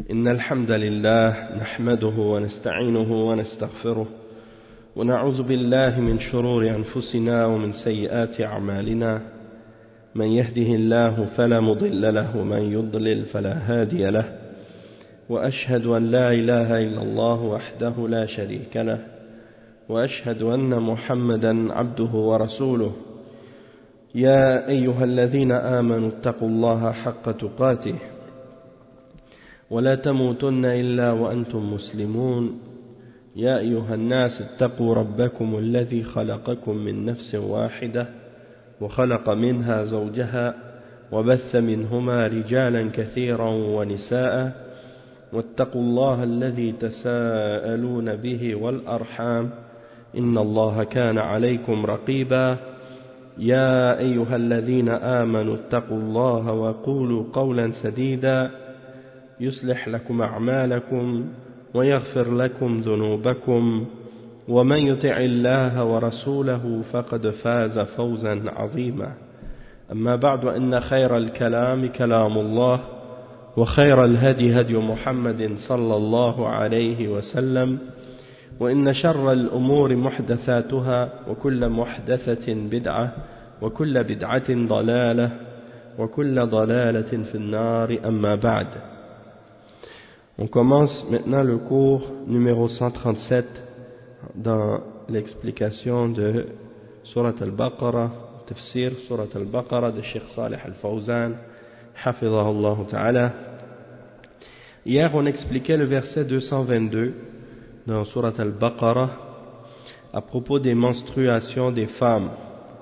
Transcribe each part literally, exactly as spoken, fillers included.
إن الحمد لله نحمده ونستعينه ونستغفره ونعوذ بالله من شرور أنفسنا ومن سيئات أعمالنا من يهده الله فلا مضل له ومن يضلل فلا هادي له وأشهد أن لا إله إلا الله وحده لا شريك له وأشهد أن محمدا عبده ورسوله يا أيها الذين آمنوا اتقوا الله حق تقاته ولا تموتن إلا وأنتم مسلمون يا أيها الناس اتقوا ربكم الذي خلقكم من نفس واحدة وخلق منها زوجها وبث منهما رجالا كثيرا ونساء واتقوا الله الذي تساءلون به والأرحام إن الله كان عليكم رقيبا يا أيها الذين آمنوا اتقوا الله وقولوا قولا سديدا يصلح لكم أعمالكم ويغفر لكم ذنوبكم ومن يطع الله ورسوله فقد فاز فوزا عظيما أما بعد إن خير الكلام كلام الله وخير الهدي هدي محمد صلى الله عليه وسلم وإن شر الأمور محدثاتها وكل محدثة بدعة وكل بدعة ضلالة وكل ضلالة في النار أما بعد. On commence maintenant le cours numéro cent trente-sept dans l'explication de Surat al-Baqarah, tafsir Surat al-Baqarah de Cheikh Salih al-Fawzan, hafidhahullah ta'ala. Hier, on expliquait le verset deux cent vingt-deux dans Surat al-Baqarah à propos des menstruations des femmes.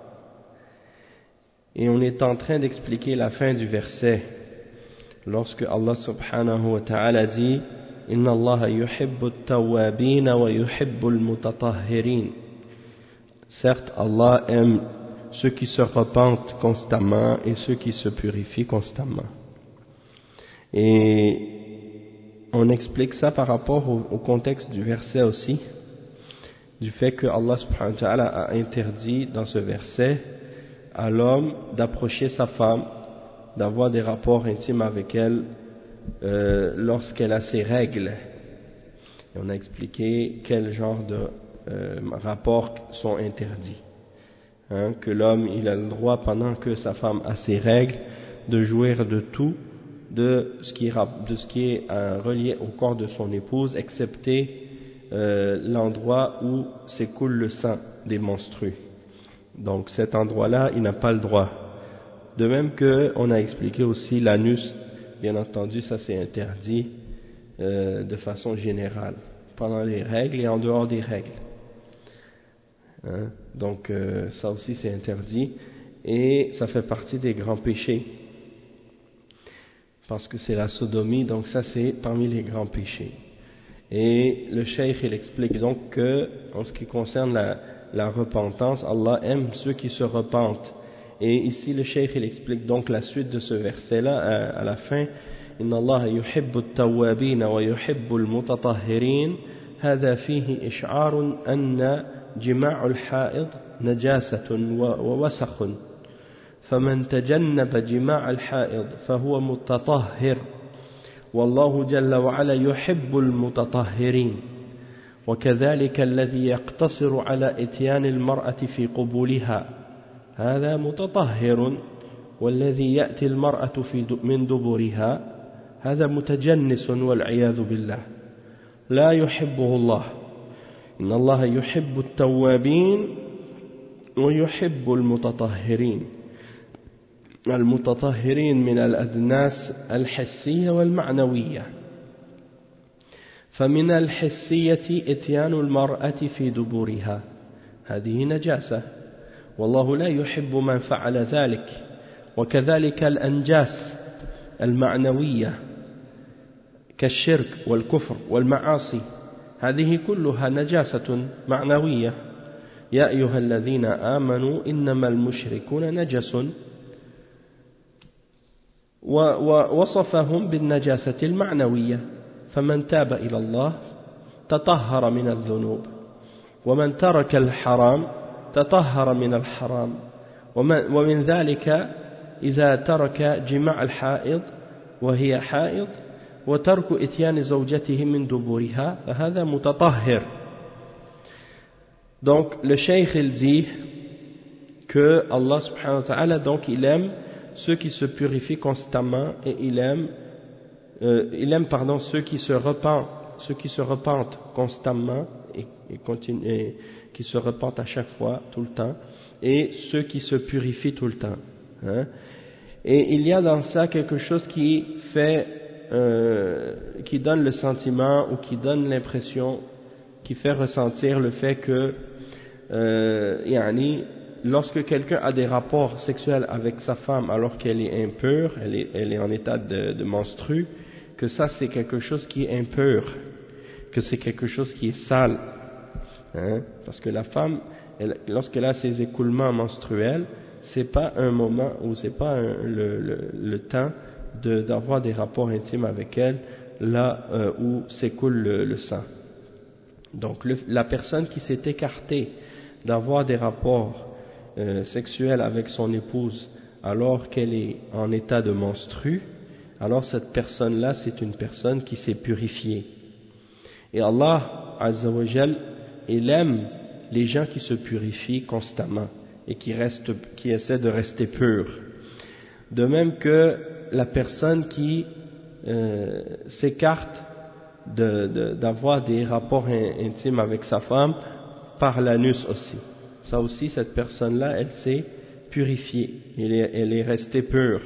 Et on est en train d'expliquer la fin du verset. Lorsque Allah subhanahu wa ta'ala dit Inna Allah yuhibbu at-tawwabin wa yuhibbu al-mutatahhirin. Certes, Allah aime ceux qui se repentent constamment et ceux qui se purifient constamment. Et on explique ça par rapport au, au contexte du verset aussi, du fait que Allah subhanahu wa ta'ala a interdit dans ce verset à l'homme d'approcher sa femme, d'avoir des rapports intimes avec elle euh, lorsqu'elle a ses règles. Et on a expliqué quel genre de euh, rapports sont interdits. Hein, que l'homme il a le droit pendant que sa femme a ses règles de jouir de tout, de ce qui est, de ce qui est euh, relié au corps de son épouse, excepté euh, l'endroit où s'écoule le sang des menstrues. Donc cet endroit-là, il n'a pas le droit. De même que on a expliqué aussi l'anus, bien entendu, ça c'est interdit euh, de façon générale, pendant les règles et en dehors des règles. Hein? Donc euh, ça aussi c'est interdit et ça fait partie des grands péchés. Parce que c'est la sodomie, donc ça c'est parmi les grands péchés. Et le cheikh il explique donc que, en ce qui concerne la, la repentance, Allah aime ceux qui se repentent. Et ici le cheikh il explique donc la suite de ce verset-là à, à la fin. Inna Allah yuhibbu at-tawwabin wa yuhibbu al-mutatahhirin. هذا فيه إشعار أن جماع الحائض نجاسة ووسخ. فمن تجنب جماع الحائض فهو متطهر والله جل وعلا يحب المتطهرين وكذلك الذي يقتصر على إتيان المرأة في قبولها هذا متطهر والذي يأتي المرأة في من دبرها هذا متجنس والعياذ بالله لا يحبه الله. إن الله يحب التوابين ويحب المتطهرين. المتطهرين من الأدناس الحسية والمعنوية. فمن الحسية إتيان المرأة في دبرها هذه نجاسة والله لا يحب من فعل ذلك. وكذلك الأنجاس المعنوية كالشرك والكفر والمعاصي هذه كلها نجاسة معنوية. يا أيها الذين آمنوا إنما المشركون نجس ووصفهم بالنجاسة المعنوية. فمن تاب إلى الله تطهر من الذنوب ومن ترك الحرام تطهر من الحرام. ومن ذلك إذا ترك جماع الحائض وهي حائض وترك إتيان زوجته من دبورها فهذا متطهر. Donc le cheikh il dit que Allah subhanahu wa ta'ala, donc il aime ceux qui se purifient constamment et il aime euh, il aime pardon ceux qui se repentent ceux qui se repentent constamment et, et, continue, et qui se repentent à chaque fois tout le temps, et ceux qui se purifient tout le temps, hein. Et il y a dans ça quelque chose qui fait euh, qui donne le sentiment ou qui donne l'impression, qui fait ressentir le fait que euh, yani, lorsque quelqu'un a des rapports sexuels avec sa femme alors qu'elle est impure, elle est, elle est en état de, de menstrue, que ça c'est quelque chose qui est impur, que c'est quelque chose qui est sale, hein, parce que la femme, elle, lorsqu'elle a ses écoulements menstruels, c'est pas un moment ou c'est pas un, le, le, le temps de, d'avoir des rapports intimes avec elle là euh, où s'écoule le, le sang. Donc le, la personne qui s'est écartée d'avoir des rapports euh, sexuels avec son épouse alors qu'elle est en état de menstrue, alors cette personne-là, c'est une personne qui s'est purifiée. Et Allah, Azza wa Jal, il aime les gens qui se purifient constamment et qui, restent, qui essaient de rester purs. De même que la personne qui euh, s'écarte de, de, d'avoir des rapports in, intimes avec sa femme par l'anus aussi. Ça aussi, cette personne-là, elle s'est purifiée, elle est, elle est restée pure.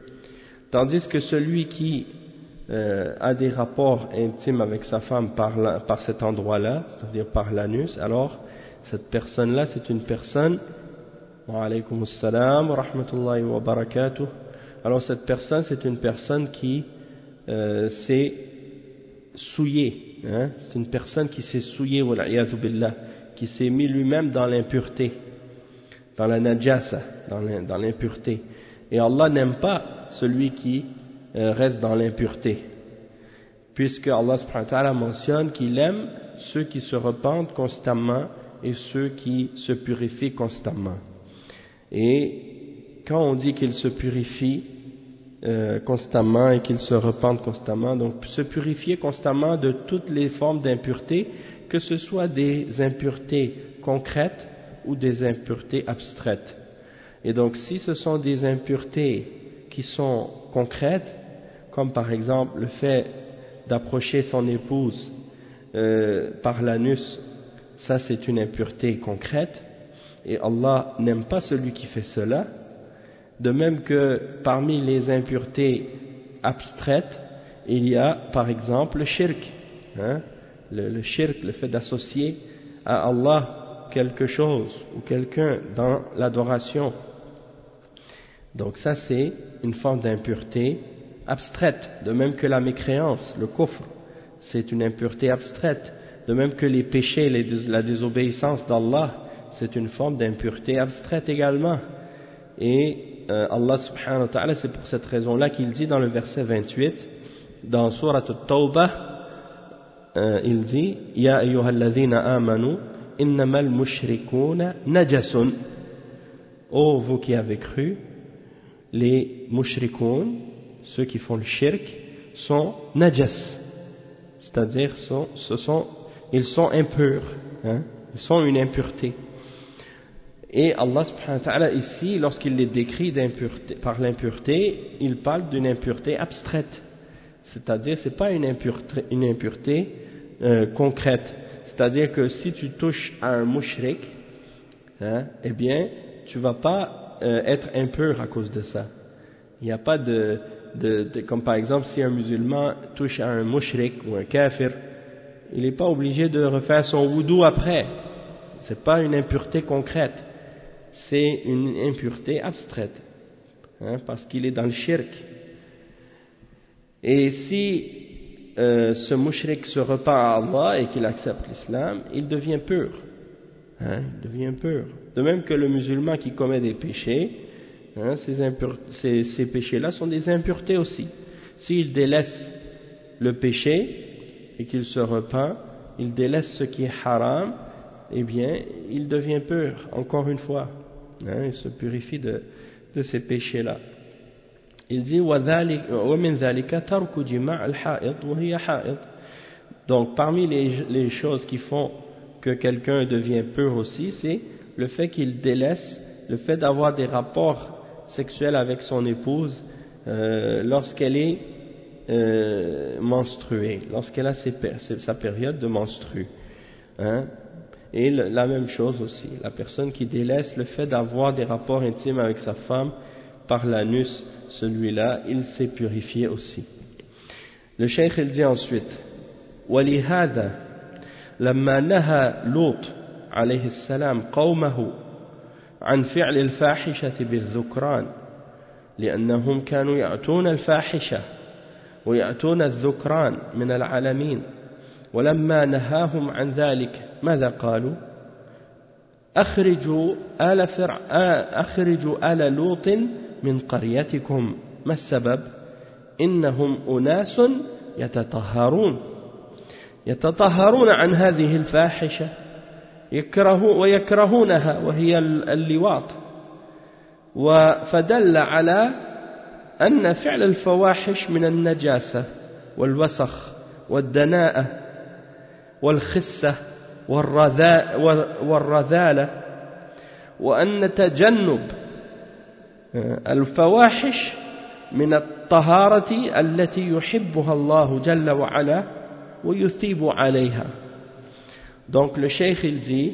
Tandis que celui qui euh, a des rapports intimes avec sa femme par, la, par cet endroit-là, c'est-à-dire par l'anus, alors cette personne-là, c'est une personne, wa alaykum assalam wa rahmatullahi wa barakatuh, alors cette personne, c'est une personne qui euh, s'est souillée, hein? C'est une personne qui s'est souillée, wa l'iyadhu billah, qui s'est mis lui-même dans l'impureté, dans la najasa, dans l'impureté. Et Allah n'aime pas celui qui euh, reste dans l'impureté, puisque Allah subhanahu wa ta'ala mentionne qu'il aime ceux qui se repentent constamment et ceux qui se purifient constamment. Et quand on dit qu'ils se purifient euh, constamment et qu'ils se repentent constamment, donc se purifier constamment de toutes les formes d'impureté, que ce soit des impuretés concrètes ou des impuretés abstraites. Et donc si ce sont des impuretés qui sont concrètes, comme par exemple le fait d'approcher son épouse euh, par l'anus, ça c'est une impureté concrète, et Allah n'aime pas celui qui fait cela. De même que parmi les impuretés abstraites, il y a par exemple le shirk, hein, le, le shirk, le fait d'associer à Allah quelque chose ou quelqu'un dans l'adoration. Donc ça c'est une forme d'impureté abstraite, de même que la mécréance, le kufr, c'est une impureté abstraite, de même que les péchés, les, la désobéissance d'Allah, c'est une forme d'impureté abstraite également. Et euh, Allah subhanahu wa ta'ala, c'est pour cette raison-là qu'il dit dans le verset vingt-huit, dans Surat At-Tawbah, euh, il dit « Ya ayyuhalladhina amanu, innamal mushrikuna najasun » ô vous qui avez cru, les mushrikoun, ceux qui font le shirk, sont najas, c'est-à-dire sont, ce sont, ils sont impurs, hein, ils sont une impureté. Et Allah subhanahu wa ta'ala ici, lorsqu'il les décrit par l'impureté, il parle d'une impureté abstraite, c'est-à-dire c'est pas une impureté, une impureté euh, concrète, c'est-à-dire que si tu touches à un mushrik, hein, eh bien tu vas pas euh, être impur à cause de ça. Il n'y a pas de, de, de, comme par exemple si un musulman touche à un mushrik ou un kafir, il n'est pas obligé de refaire son wudu après. C'est pas une impureté concrète, c'est une impureté abstraite, hein, parce qu'il est dans le shirk. Et si euh, ce mushrik se repent à Allah et qu'il accepte l'islam, il devient pur, hein, il devient pur. De même que le musulman qui commet des péchés, hein, ces, ces, ces péchés-là sont des impuretés aussi. S'il délaisse le péché et qu'il se repent, il délaisse ce qui est haram, eh bien, il devient pur, encore une fois, hein, il se purifie de, de ces péchés-là. il dit ومن ذلك ترك جماع الحائض وهي حائض. Donc parmi les, les choses qui font que quelqu'un devient pur aussi, c'est le fait qu'il délaisse le fait d'avoir des rapports sexuels avec son épouse euh, lorsqu'elle est euh, menstruée, lorsqu'elle a ses, sa période de menstrue, hein? Et le, la même chose aussi, la personne qui délaisse le fait d'avoir des rapports intimes avec sa femme par l'anus, celui-là, il s'est purifié aussi. Le cheikh il dit ensuite وَلِهَذَا لَمَّا نَهَى لوط عليه السلام قومه عن فعل الفاحشة بالذكران لأنهم كانوا يأتون الفاحشة ويأتون الذكران من العالمين ولما نهاهم عن ذلك ماذا قالوا أخرجوا آل, فرع أخرجوا آل لوط من قريتكم ما السبب إنهم أناس يتطهرون يتطهرون عن هذه الفاحشة يكرهوا ويكرهونها وهي اللواط فدل على أن فعل الفواحش من النجاسة والوسخ والدناءة والخسة والرذالة وأن تجنب الفواحش من الطهارة التي يحبها الله جل وعلا ويثيب عليها. Donc le cheikh il dit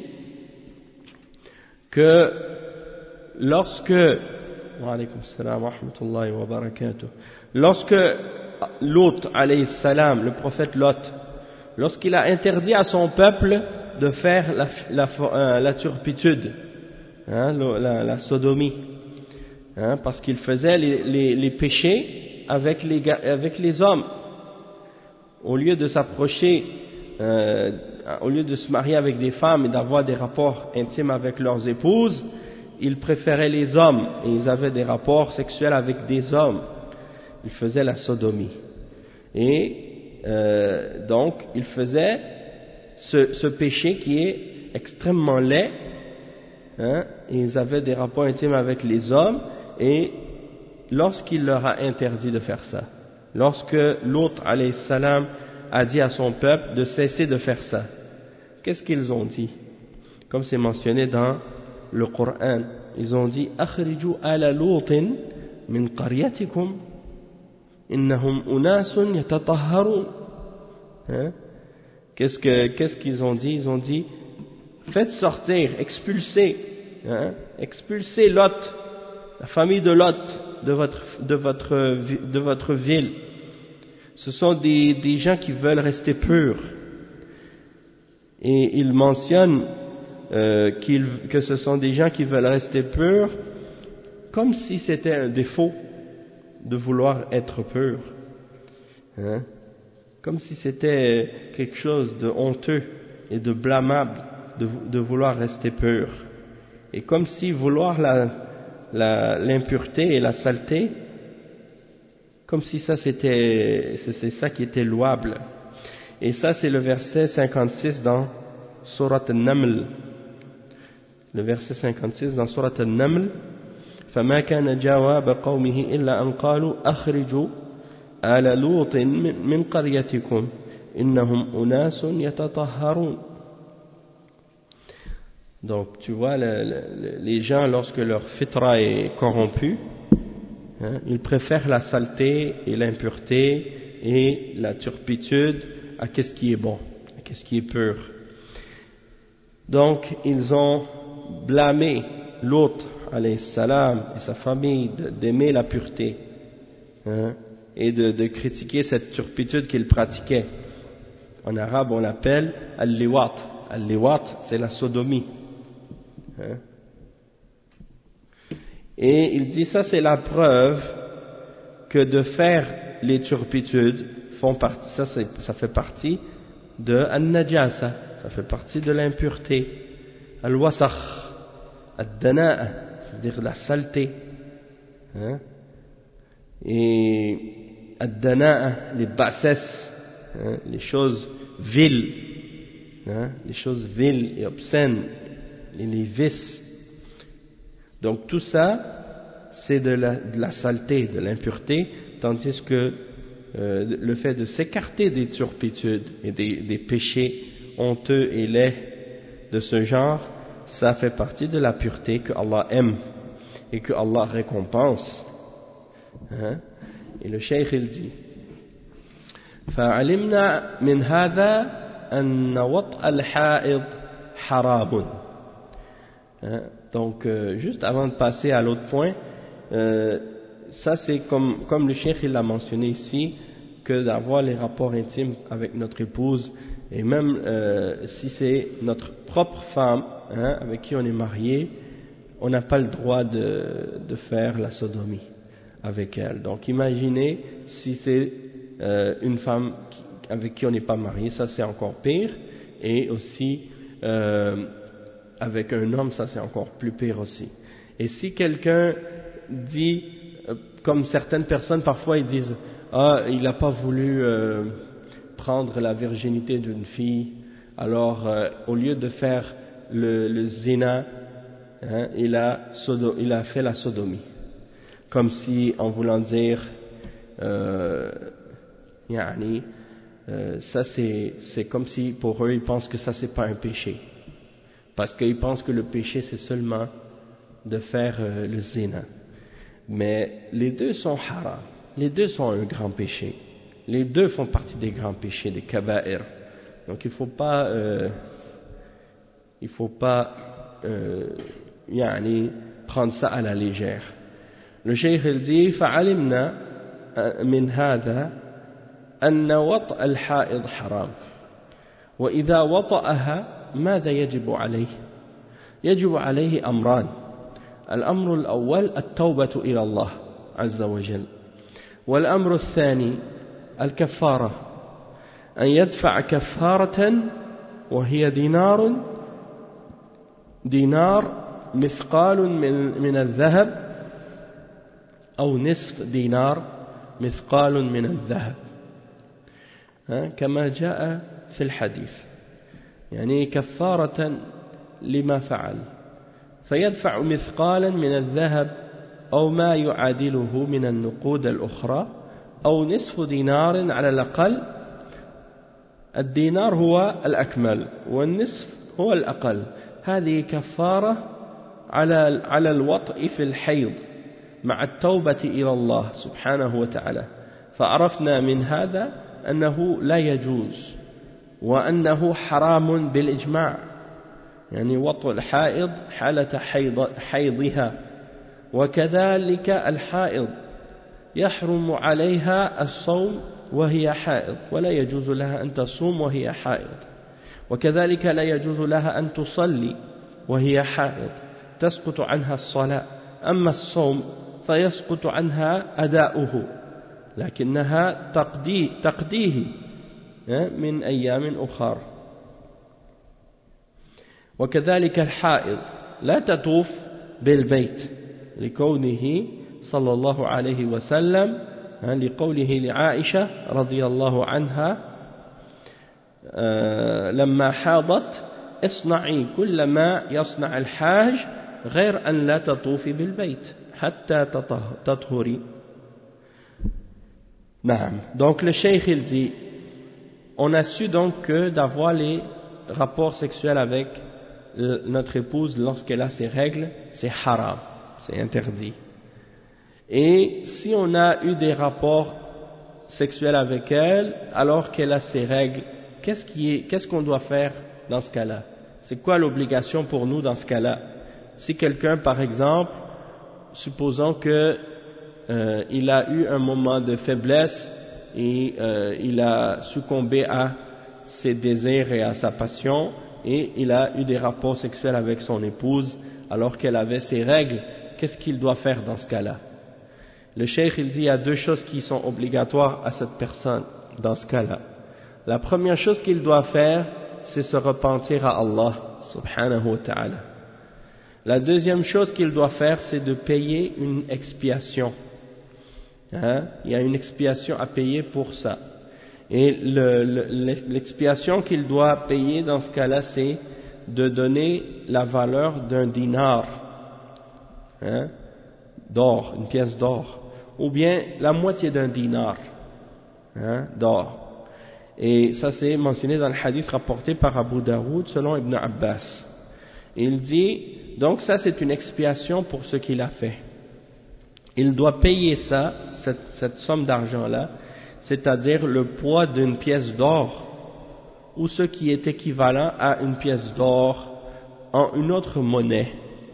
que lorsque wa alaykum salam wa rahmatullahi wa barakatuh, lorsque Lot alayhi salam, le prophète Lot, lorsqu'il a interdit à son peuple de faire la, la, la, la turpitude, hein, la, la sodomie, hein, parce qu'il faisait les, les, les péchés avec les, avec les hommes, au lieu de s'approcher, euh, au lieu de se marier avec des femmes et d'avoir des rapports intimes avec leurs épouses, ils préféraient les hommes et ils avaient des rapports sexuels avec des hommes. Ils faisaient la sodomie. Et euh, donc, ils faisaient ce, ce péché qui est extrêmement laid, hein, et ils avaient des rapports intimes avec les hommes, et lorsqu'il leur a interdit de faire ça, lorsque Lot alayhi salam a dit à son peuple de cesser de faire ça, qu'est-ce qu'ils ont dit? Comme c'est mentionné dans le Coran, ils ont dit أخرجوا آل لوط من قريتكم إنهم أناس يتطهرون. Qu'est-ce que qu'est-ce qu'ils ont dit? Ils ont dit faites sortir, expulsez, hein, expulsez Lot, la famille de Lot de votre de votre de votre ville. Ce sont des, des gens qui veulent rester purs. Et il mentionne euh, qu'il, que ce sont des gens qui veulent rester purs, comme si c'était un défaut de vouloir être pur, hein? Comme si c'était quelque chose de honteux et de blâmable de, de vouloir rester pur, et comme si vouloir la, la, l'impureté et la saleté, comme si ça c'était, c'est ça qui était louable. Et ça c'est le verset cinquante-six dans Surat An-Naml. Le verset cinquante-six dans Surat An-Naml. فما كان جواب قومه إلا أن قالوا أخرجوا آل لوط من قريتكم إنهم أناس يتطهرون. Donc tu vois le, le, les gens lorsque leur fitra est corrompue, hein, ils préfèrent la saleté et l'impureté et la turpitude à qu'est-ce qui est bon, à qu'est-ce qui est pur. Donc ils ont blâmé Lot alayhi salam et sa famille d'aimer la pureté, hein, et de, de critiquer cette turpitude qu'ils pratiquaient. En arabe on l'appelle al-liwat. Al-liwat c'est la sodomie, hein. Et il dit ça c'est la preuve que de faire les turpitudes font partie, ça, ça fait partie de an-najasa, ça fait partie de l'impureté, al-wasakh, ad-dana'a, c'est-à-dire la saleté, hein? Et ad-dana'a, les bassesses, hein? Les choses viles, hein? Les choses viles et obscènes, et les vices. Donc tout ça, c'est de la, de la saleté, de l'impureté, tandis que euh, le fait de s'écarter des turpitudes et des, des péchés honteux et laids de ce genre, ça fait partie de la pureté que Allah aime et que Allah récompense. Hein? Et le cheikh il dit فعلمنا من هذا أن وطأ الحائض حرام. Donc euh, juste avant de passer à l'autre point, euh, ça c'est comme, comme le cheikh il l'a mentionné ici, que d'avoir les rapports intimes avec notre épouse, et même euh, si c'est notre propre femme, hein, avec qui on est marié, on n'a pas le droit de, de faire la sodomie avec elle. Donc imaginez si c'est euh, une femme qui, avec qui on n'est pas marié, ça c'est encore pire, et aussi euh, avec un homme, ça c'est encore plus pire aussi. Et si quelqu'un dit, euh, comme certaines personnes parfois ils disent, ah il n'a pas voulu euh, prendre la virginité d'une fille, alors euh, au lieu de faire le, le zina, hein, il, a sodo, il a fait la sodomie, comme si en voulant dire euh, yani, euh, ça c'est, c'est comme si pour eux ils pensent que ça c'est pas un péché, parce qu'ils pensent que le péché c'est seulement de faire euh, le zina. Mais les deux sont haram, les deux sont un grand péché, les deux font partie des grands péchés, des kaba'ir. Donc il faut pas euh, il faut pas euh, yani, prendre ça à la légère. Le cheikh il dit فعلمنا من هذا أن وطأ الحائض حرام وإذا وطأها ماذا يجب عليه؟ يجب عليه أمران. الأمر الأول التوبة إلى الله عز وجل، والأمر الثاني الكفارة، أن يدفع كفارة وهي دينار دينار مثقال من من الذهب أو نصف دينار مثقال من الذهب، كما جاء في الحديث، يعني كفارة لما فعل، فيدفع مثقالا من الذهب أو ما يعادله من النقود الأخرى أو نصف دينار على الأقل. الدينار هو الأكمل والنصف هو الأقل. هذه كفارة على على الوطء في الحيض مع التوبة إلى الله سبحانه وتعالى. فعرفنا من هذا أنه لا يجوز وأنه حرام بالإجماع، يعني وطء الحائض حالة حيض حيضها، وكذلك الحائض يحرم عليها الصوم وهي حائض، ولا يجوز لها أن تصوم وهي حائض، وكذلك لا يجوز لها أن تصلي وهي حائض، تسقط عنها الصلاة. أما الصوم فيسقط عنها أداؤه، لكنها تقضي تقضيه من أيام أخرى. وكذلك الحائض لا تطوف بالبيت لكونه صلى الله عليه وسلم لقوله لعائشة رضي الله عنها لما حاضت اصنعي كل ما يصنع الحاج غير أن لا تطوفي بالبيت حتى تطهري. نعم. Donc le cheikh il dit, on a su donc que d'avoir les rapports sexuels avec notre épouse lorsqu'elle a ses règles, c'est haram, c'est interdit. Et si on a eu des rapports sexuels avec elle alors qu'elle a ses règles, qu'est-ce qui est, qu'est-ce qu'on doit faire dans ce cas-là? C'est quoi l'obligation pour nous dans ce cas-là? Si quelqu'un, par exemple, supposons que euh, il a eu un moment de faiblesse et euh, il a succombé à ses désirs et à sa passion, et il a eu des rapports sexuels avec son épouse alors qu'elle avait ses règles, qu'est-ce qu'il doit faire dans ce cas-là? Le cheikh il dit il y a deux choses qui sont obligatoires à cette personne dans ce cas-là. La première chose qu'il doit faire, c'est se repentir à Allah subhanahu wa ta'ala. La deuxième chose qu'il doit faire, c'est de payer une expiation. Hein? Il y a une expiation à payer pour ça. Et le, le, l'expiation qu'il doit payer dans ce cas-là, c'est de donner la valeur d'un dinar. Hein? d'or, une pièce d'or, ou bien la moitié d'un dinar, hein, d'or. Et ça c'est mentionné dans le hadith rapporté par Abu Daoud selon Ibn Abbas. Il dit, donc ça c'est une expiation pour ce qu'il a fait. Il doit payer ça, cette, cette somme d'argent-là, c'est-à-dire le poids d'une pièce d'or, ou ce qui est équivalent à une pièce d'or en une autre monnaie.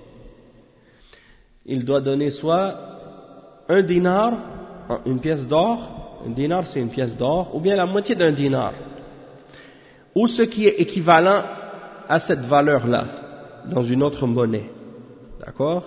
Il doit donner soit un dinar, une pièce d'or, un dinar c'est une pièce d'or, ou bien la moitié d'un dinar, ou ce qui est équivalent à cette valeur-là, dans une autre monnaie. D'accord?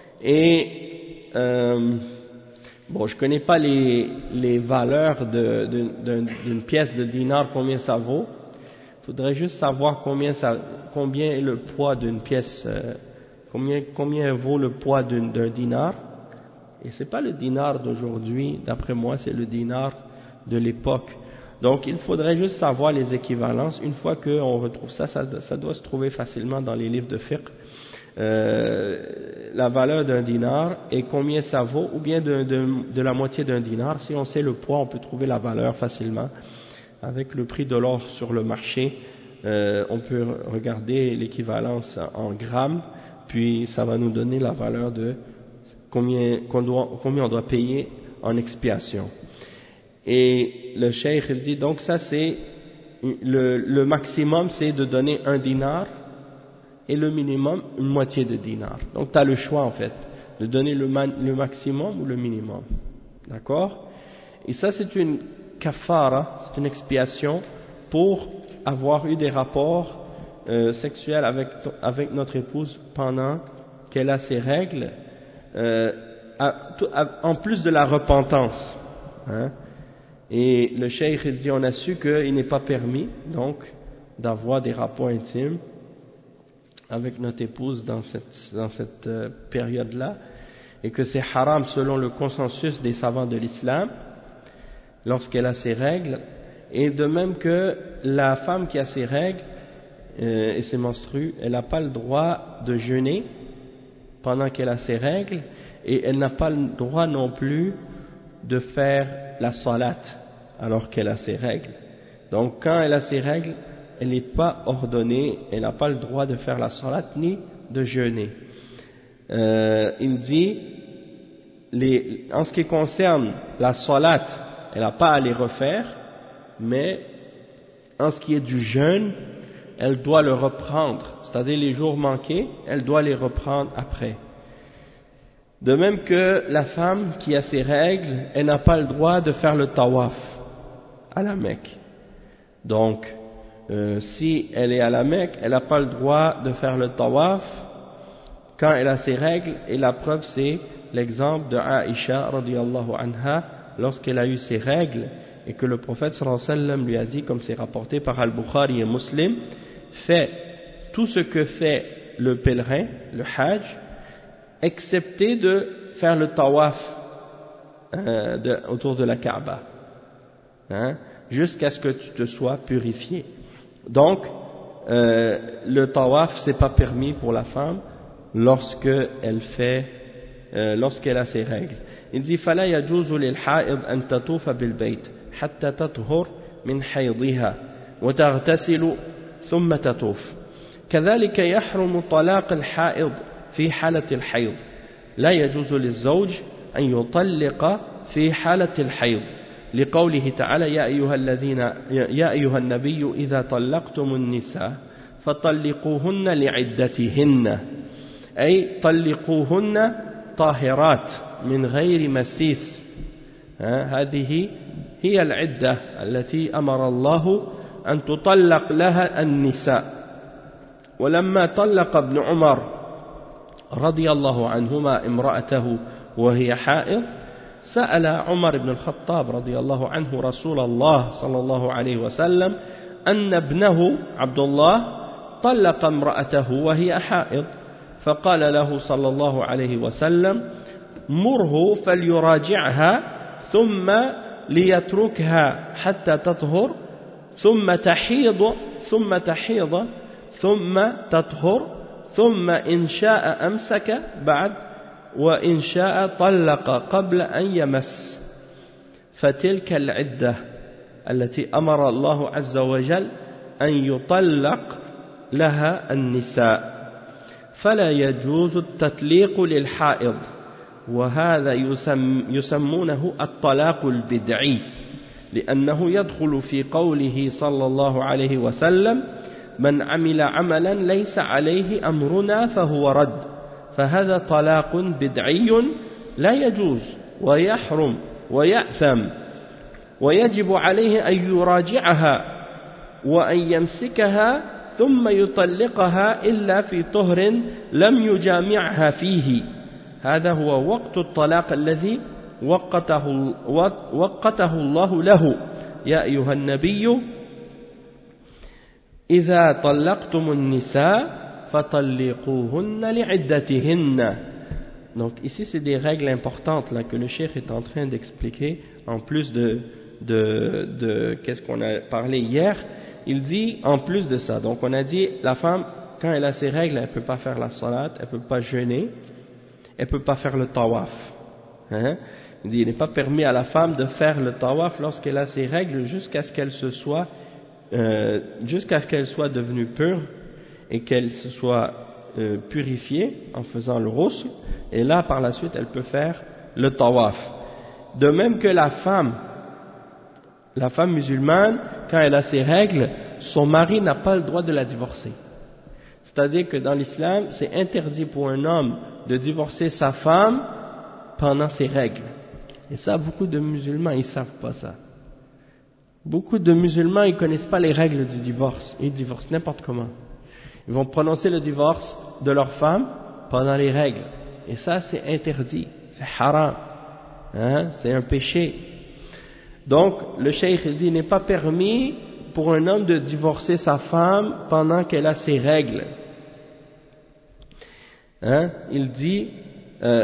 Et, euh, bon, je ne connais pas les, les valeurs de, de, d'une pièce de dinar, combien ça vaut. Il faudrait juste savoir combien, ça, combien est le poids d'une pièce, euh, combien, combien vaut le poids d'un, d'un dinar. Et c'est pas le dinar d'aujourd'hui, d'après moi, c'est le dinar de l'époque. Donc, il faudrait juste savoir les équivalences. Une fois qu'on retrouve ça, ça, ça doit se trouver facilement dans les livres de fiqh. Euh, la valeur d'un dinar et combien ça vaut, ou bien de, de, de la moitié d'un dinar. Si on sait le poids, on peut trouver la valeur facilement. Avec le prix de l'or sur le marché, euh, on peut regarder l'équivalence en grammes, puis ça va nous donner la valeur de combien, qu'on doit, combien on doit payer en expiation. Et le cheikh il dit, donc ça c'est, le, le maximum c'est de donner un dinar, et le minimum une moitié de dinar. Donc tu as le choix en fait, de donner le, man, le maximum ou le minimum. D'accord? Et ça c'est une kafara, c'est une expiation pour avoir eu des rapports euh, sexuels avec, avec notre épouse pendant qu'elle a ses règles, euh, à, à, en plus de la repentance. Hein. Et le cheikh il dit, on a su qu'il n'est pas permis donc d'avoir des rapports intimes avec notre épouse dans cette, dans cette euh, période-là, et que c'est haram selon le consensus des savants de l'islam lorsqu'elle a ses règles, et de même que la femme qui a ses règles euh, et ses menstrues, elle n'a pas le droit de jeûner pendant qu'elle a ses règles, et elle n'a pas le droit non plus de faire la salat alors qu'elle a ses règles. Donc quand elle a ses règles, elle n'est pas ordonnée, elle n'a pas le droit de faire la salat ni de jeûner. Euh, il dit, les, en ce qui concerne la salat, elle n'a pas à les refaire, mais en ce qui est du jeûne, elle doit le reprendre, c'est-à-dire les jours manqués, elle doit les reprendre après. De même que la femme qui a ses règles, elle n'a pas le droit de faire le tawaf à la Mecque. Donc, euh, si elle est à la Mecque, elle n'a pas le droit de faire le tawaf quand elle a ses règles, et la preuve c'est l'exemple de Aïcha radiyallahu anha, lorsqu'elle a eu ses règles, et que le prophète sallallahu alayhi wa sallam lui a dit, comme c'est rapporté par Al-Bukhari et Muslim, fais tout ce que fait le pèlerin, le hajj, excepté de faire le tawaf euh, de, autour de la Kaaba, hein, jusqu'à ce que tu te sois purifié. Donc, euh, le tawaf, c'est pas permis pour la femme lorsque elle fait, euh, lorsqu'elle a ses règles. Il dit, فلا يجوز للحائض أن تطوف بالبيت حتى تطهر من حيضها وتغتسل ثم تطوف. كذلك يحرم طلاق الحائض في حالة الحيض. لا يجوز للزوج أن يطلق في حالة الحيض. لقوله تعالى يا أيها الذين يا أيها النبي إذا طلقتم النساء فطلقوهن لعدتهن أي طلقوهن طاهرات من غير مسيس. هذه هي العدة التي أمر الله أن تطلق لها النساء. ولما طلق ابن عمر رضي الله عنهما امرأته وهي حائض سأل عمر بن الخطاب رضي الله عنه رسول الله صلى الله عليه وسلم أن ابنه عبد الله طلق امرأته وهي حائض، فقال له صلى الله عليه وسلم مره فليراجعها ثم ليتركها حتى تطهر ثم تحيض ثم تحيض ثم تطهر ثم إن شاء أمسك بعد وإن شاء طلق قبل أن يمس فتلك العدة التي أمر الله عز وجل أن يطلق لها النساء فلا يجوز التطليق للحائض وهذا يسم يسمونه الطلاق البدعي لأنه يدخل في قوله صلى الله عليه وسلم من عمل عملا ليس عليه أمرنا فهو رد فهذا طلاق بدعي لا يجوز ويحرم ويأثم ويجب عليه أن يراجعها وأن يمسكها ثم يطلقها إلا في طهر لم يجامعها فيه هذا هو وقت الطلاق الذي وقته, وقته الله له يا أيها النبي إذا طلقتم النساء فطلقوهن لعدتهن. Donc ici c'est des règles importantes là que le cheikh est en train d'expliquer en plus de, de, de qu'est-ce qu'on a parlé hier. Il dit en plus de ça, donc on a dit la femme quand elle a ses règles elle ne peut pas faire la salat, elle ne peut pas jeûner, elle ne peut pas faire le tawaf, hein? Il dit il n'est pas permis à la femme de faire le tawaf lorsqu'elle a ses règles jusqu'à ce qu'elle se soit euh, jusqu'à ce qu'elle soit devenue pure et qu'elle se soit euh, purifiée en faisant le ghusl, et là par la suite elle peut faire le tawaf. De même que la femme la femme musulmane quand elle a ses règles, son mari n'a pas le droit de la divorcer. C'est-à-dire que dans l'islam c'est interdit pour un homme de divorcer sa femme pendant ses règles. Et ça, beaucoup de musulmans, ils savent pas ça. Beaucoup de musulmans, ils connaissent pas les règles du divorce. Ils divorcent n'importe comment. Ils vont prononcer le divorce de leur femme pendant les règles. Et ça, c'est interdit. C'est haram. Hein? C'est un péché. Donc, le cheikh dit, il n'est pas permis pour un homme de divorcer sa femme pendant qu'elle a ses règles. Hein? Il dit, euh,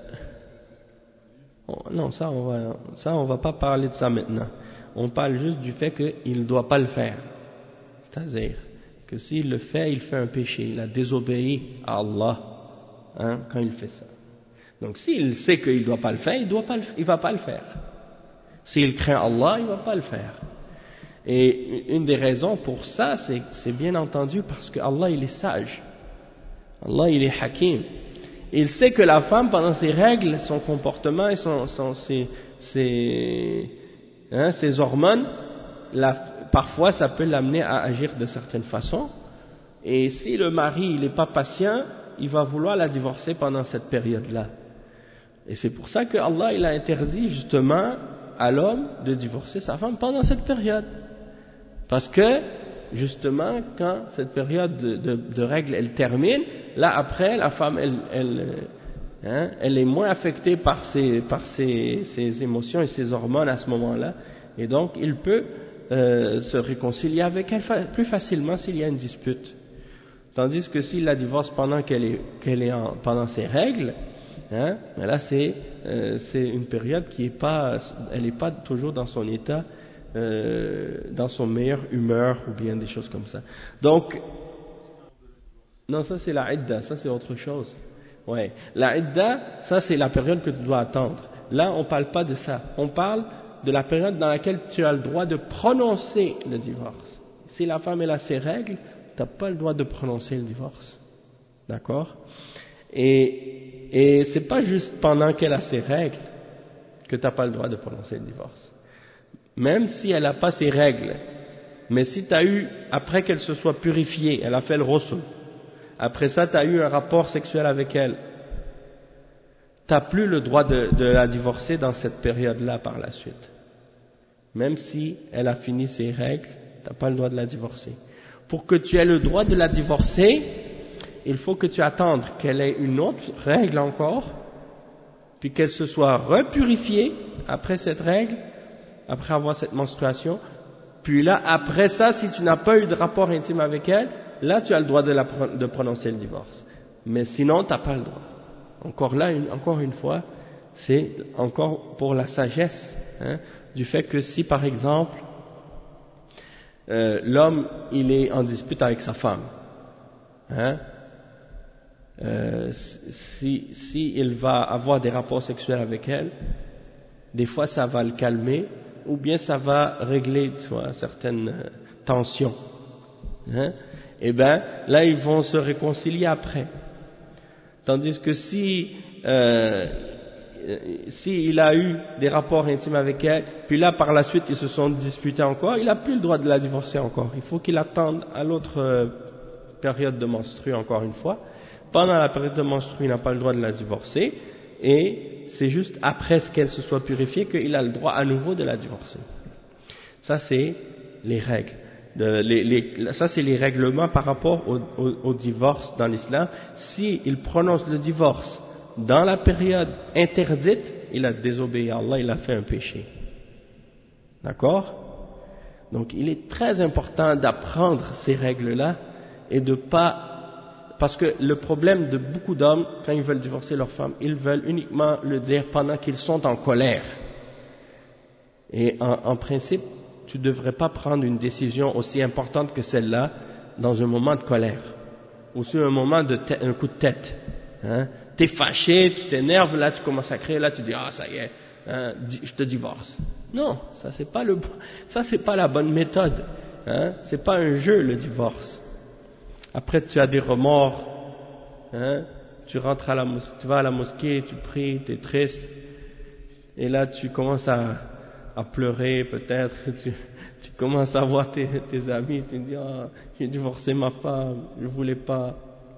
non, ça on va, ça on va pas parler de ça maintenant. On parle juste du fait qu'il ne doit pas le faire. C'est-à-dire que s'il le fait, il fait un péché. Il a désobéi à Allah, hein, quand il fait ça. Donc s'il sait qu'il ne doit pas le faire, il doit pas le, il va pas le faire. S'il craint Allah, il va pas le faire. Et une des raisons pour ça, c'est, c'est bien entendu parce que Allah il est sage. Allah il est hakim. Il sait que la femme, pendant ses règles, son comportement et son, son, ses, ses, hein, ses hormones, la, parfois ça peut l'amener à agir de certaines façons. Et si le mari il n'est pas patient, il va vouloir la divorcer pendant cette période-là. Et c'est pour ça que Allah il a interdit justement à l'homme de divorcer sa femme pendant cette période. Parce que justement, quand cette période de, de, de règles elle termine, là après la femme elle, elle, hein, elle est moins affectée par ses, par ses, ses émotions et ses hormones à ce moment-là, et donc il peut euh, se réconcilier avec elle fa- plus facilement s'il y a une dispute. Tandis que s'il la divorce pendant qu'elle est, qu'elle est en, pendant ses règles, hein, là c'est, euh, c'est une période qui est pas, elle n'est pas toujours dans son état. Euh, dans son meilleure humeur ou bien des choses comme ça. Donc, non, ça c'est la idda, ça c'est autre chose. Ouais, la idda, ça c'est la période que tu dois attendre. Là, on parle pas de ça. On parle de la période dans laquelle tu as le droit de prononcer le divorce. Si la femme elle a ses règles, tu n'as pas le droit de prononcer le divorce. D'accord? Et, et c'est pas juste pendant qu'elle a ses règles que tu n'as pas le droit de prononcer le divorce. Même si elle n'a pas ses règles, mais si tu as eu, après qu'elle se soit purifiée, elle a fait le ghusl, après ça tu as eu un rapport sexuel avec elle, tu n'as plus le droit de, de la divorcer dans cette période-là par la suite. Même si elle a fini ses règles, tu n'as pas le droit de la divorcer. Pour que tu aies le droit de la divorcer, il faut que tu attendes qu'elle ait une autre règle encore, puis qu'elle se soit repurifiée après cette règle, après avoir cette menstruation, puis là, après ça, si tu n'as pas eu de rapport intime avec elle, là, tu as le droit de, la, de prononcer le divorce. Mais sinon, tu n'as pas le droit. Encore là, une, encore une fois, c'est encore pour la sagesse, hein, du fait que si, par exemple, euh, l'homme, il est en dispute avec sa femme, hein, euh, si, si il va avoir des rapports sexuels avec elle, des fois ça va le calmer, ou bien ça va régler soit, certaines tensions. Hein? Et bien là ils vont se réconcilier après. Tandis que si euh, si il a eu des rapports intimes avec elle, puis là par la suite ils se sont disputés encore, il n'a plus le droit de la divorcer encore. Il faut qu'il attende à l'autre euh, période de menstrue encore une fois. Pendant la période de menstrue, il n'a pas le droit de la divorcer, et c'est juste après qu'elle se soit purifiée qu'il a le droit à nouveau de la divorcer. Ça c'est les règles. De, les, les, ça c'est les règlements par rapport au, au, au divorce dans l'islam. S'il prononce le divorce dans la période interdite, il a désobéi à Allah, il a fait un péché. D'accord? Donc il est très important d'apprendre ces règles-là et de pas... Parce que le problème de beaucoup d'hommes, quand ils veulent divorcer leur femme, ils veulent uniquement le dire pendant qu'ils sont en colère. Et en, en principe, tu ne devrais pas prendre une décision aussi importante que celle-là dans un moment de colère ou sur un moment de tête, un coup de tête. Hein? Tu es fâché, tu t'énerves, là tu commences à crier, là tu dis ah ça y est, hein, je te divorce. Non, ça c'est pas le, ça c'est pas la bonne méthode. Hein? C'est pas un jeu le divorce. Après tu as des remords, hein? Tu rentres à la mosquée, tu vas à la mosquée, tu pries, tu es triste, et là tu commences à à pleurer peut-être, tu, tu commences à voir tes, tes amis, tu te dis ah, j'ai divorcé ma femme, je voulais pas.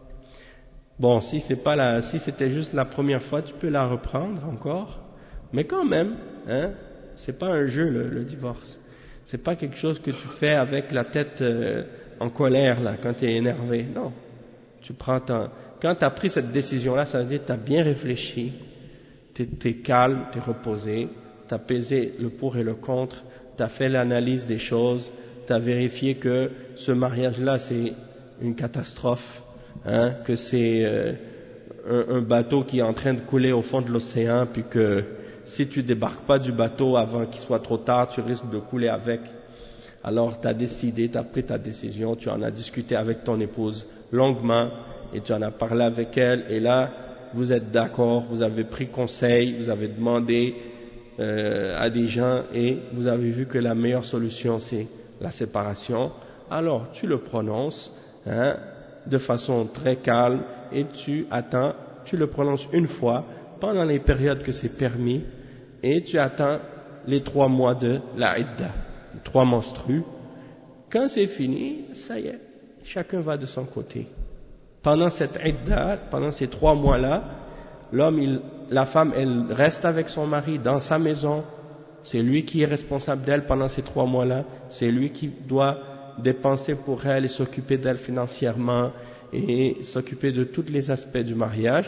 Bon, si c'est pas la, si c'était juste la première fois, tu peux la reprendre encore, mais quand même, hein, c'est pas un jeu le, le divorce, c'est pas quelque chose que tu fais avec la tête euh, en colère là quand tu es énervé, non. Tu prends ton, quand tu as pris cette décision là, ça veut dire que tu as bien réfléchi, tu es calme, tu es reposé. Tu as pesé le pour et le contre, tu as fait l'analyse des choses, tu as vérifié que ce mariage-là c'est une catastrophe, hein, que c'est euh, un, un bateau qui est en train de couler au fond de l'océan, puis que si tu débarques pas du bateau avant qu'il soit trop tard, tu risques de couler avec. Alors tu as décidé, tu as pris ta décision, tu en as discuté avec ton épouse longuement, et tu en as parlé avec elle, et là vous êtes d'accord, vous avez pris conseil, vous avez demandé Euh, à des gens et vous avez vu que la meilleure solution c'est la séparation, alors tu le prononces hein, de façon très calme et tu attends, tu le prononces une fois pendant les périodes que c'est permis et tu attends les trois mois de la idda, trois menstrues. Quand c'est fini, ça y est, chacun va de son côté. Pendant cette idda, pendant ces trois mois-là, l'homme, il, la femme, elle reste avec son mari dans sa maison. C'est lui qui est responsable d'elle pendant ces trois mois-là. C'est lui qui doit dépenser pour elle et s'occuper d'elle financièrement et s'occuper de tous les aspects du mariage.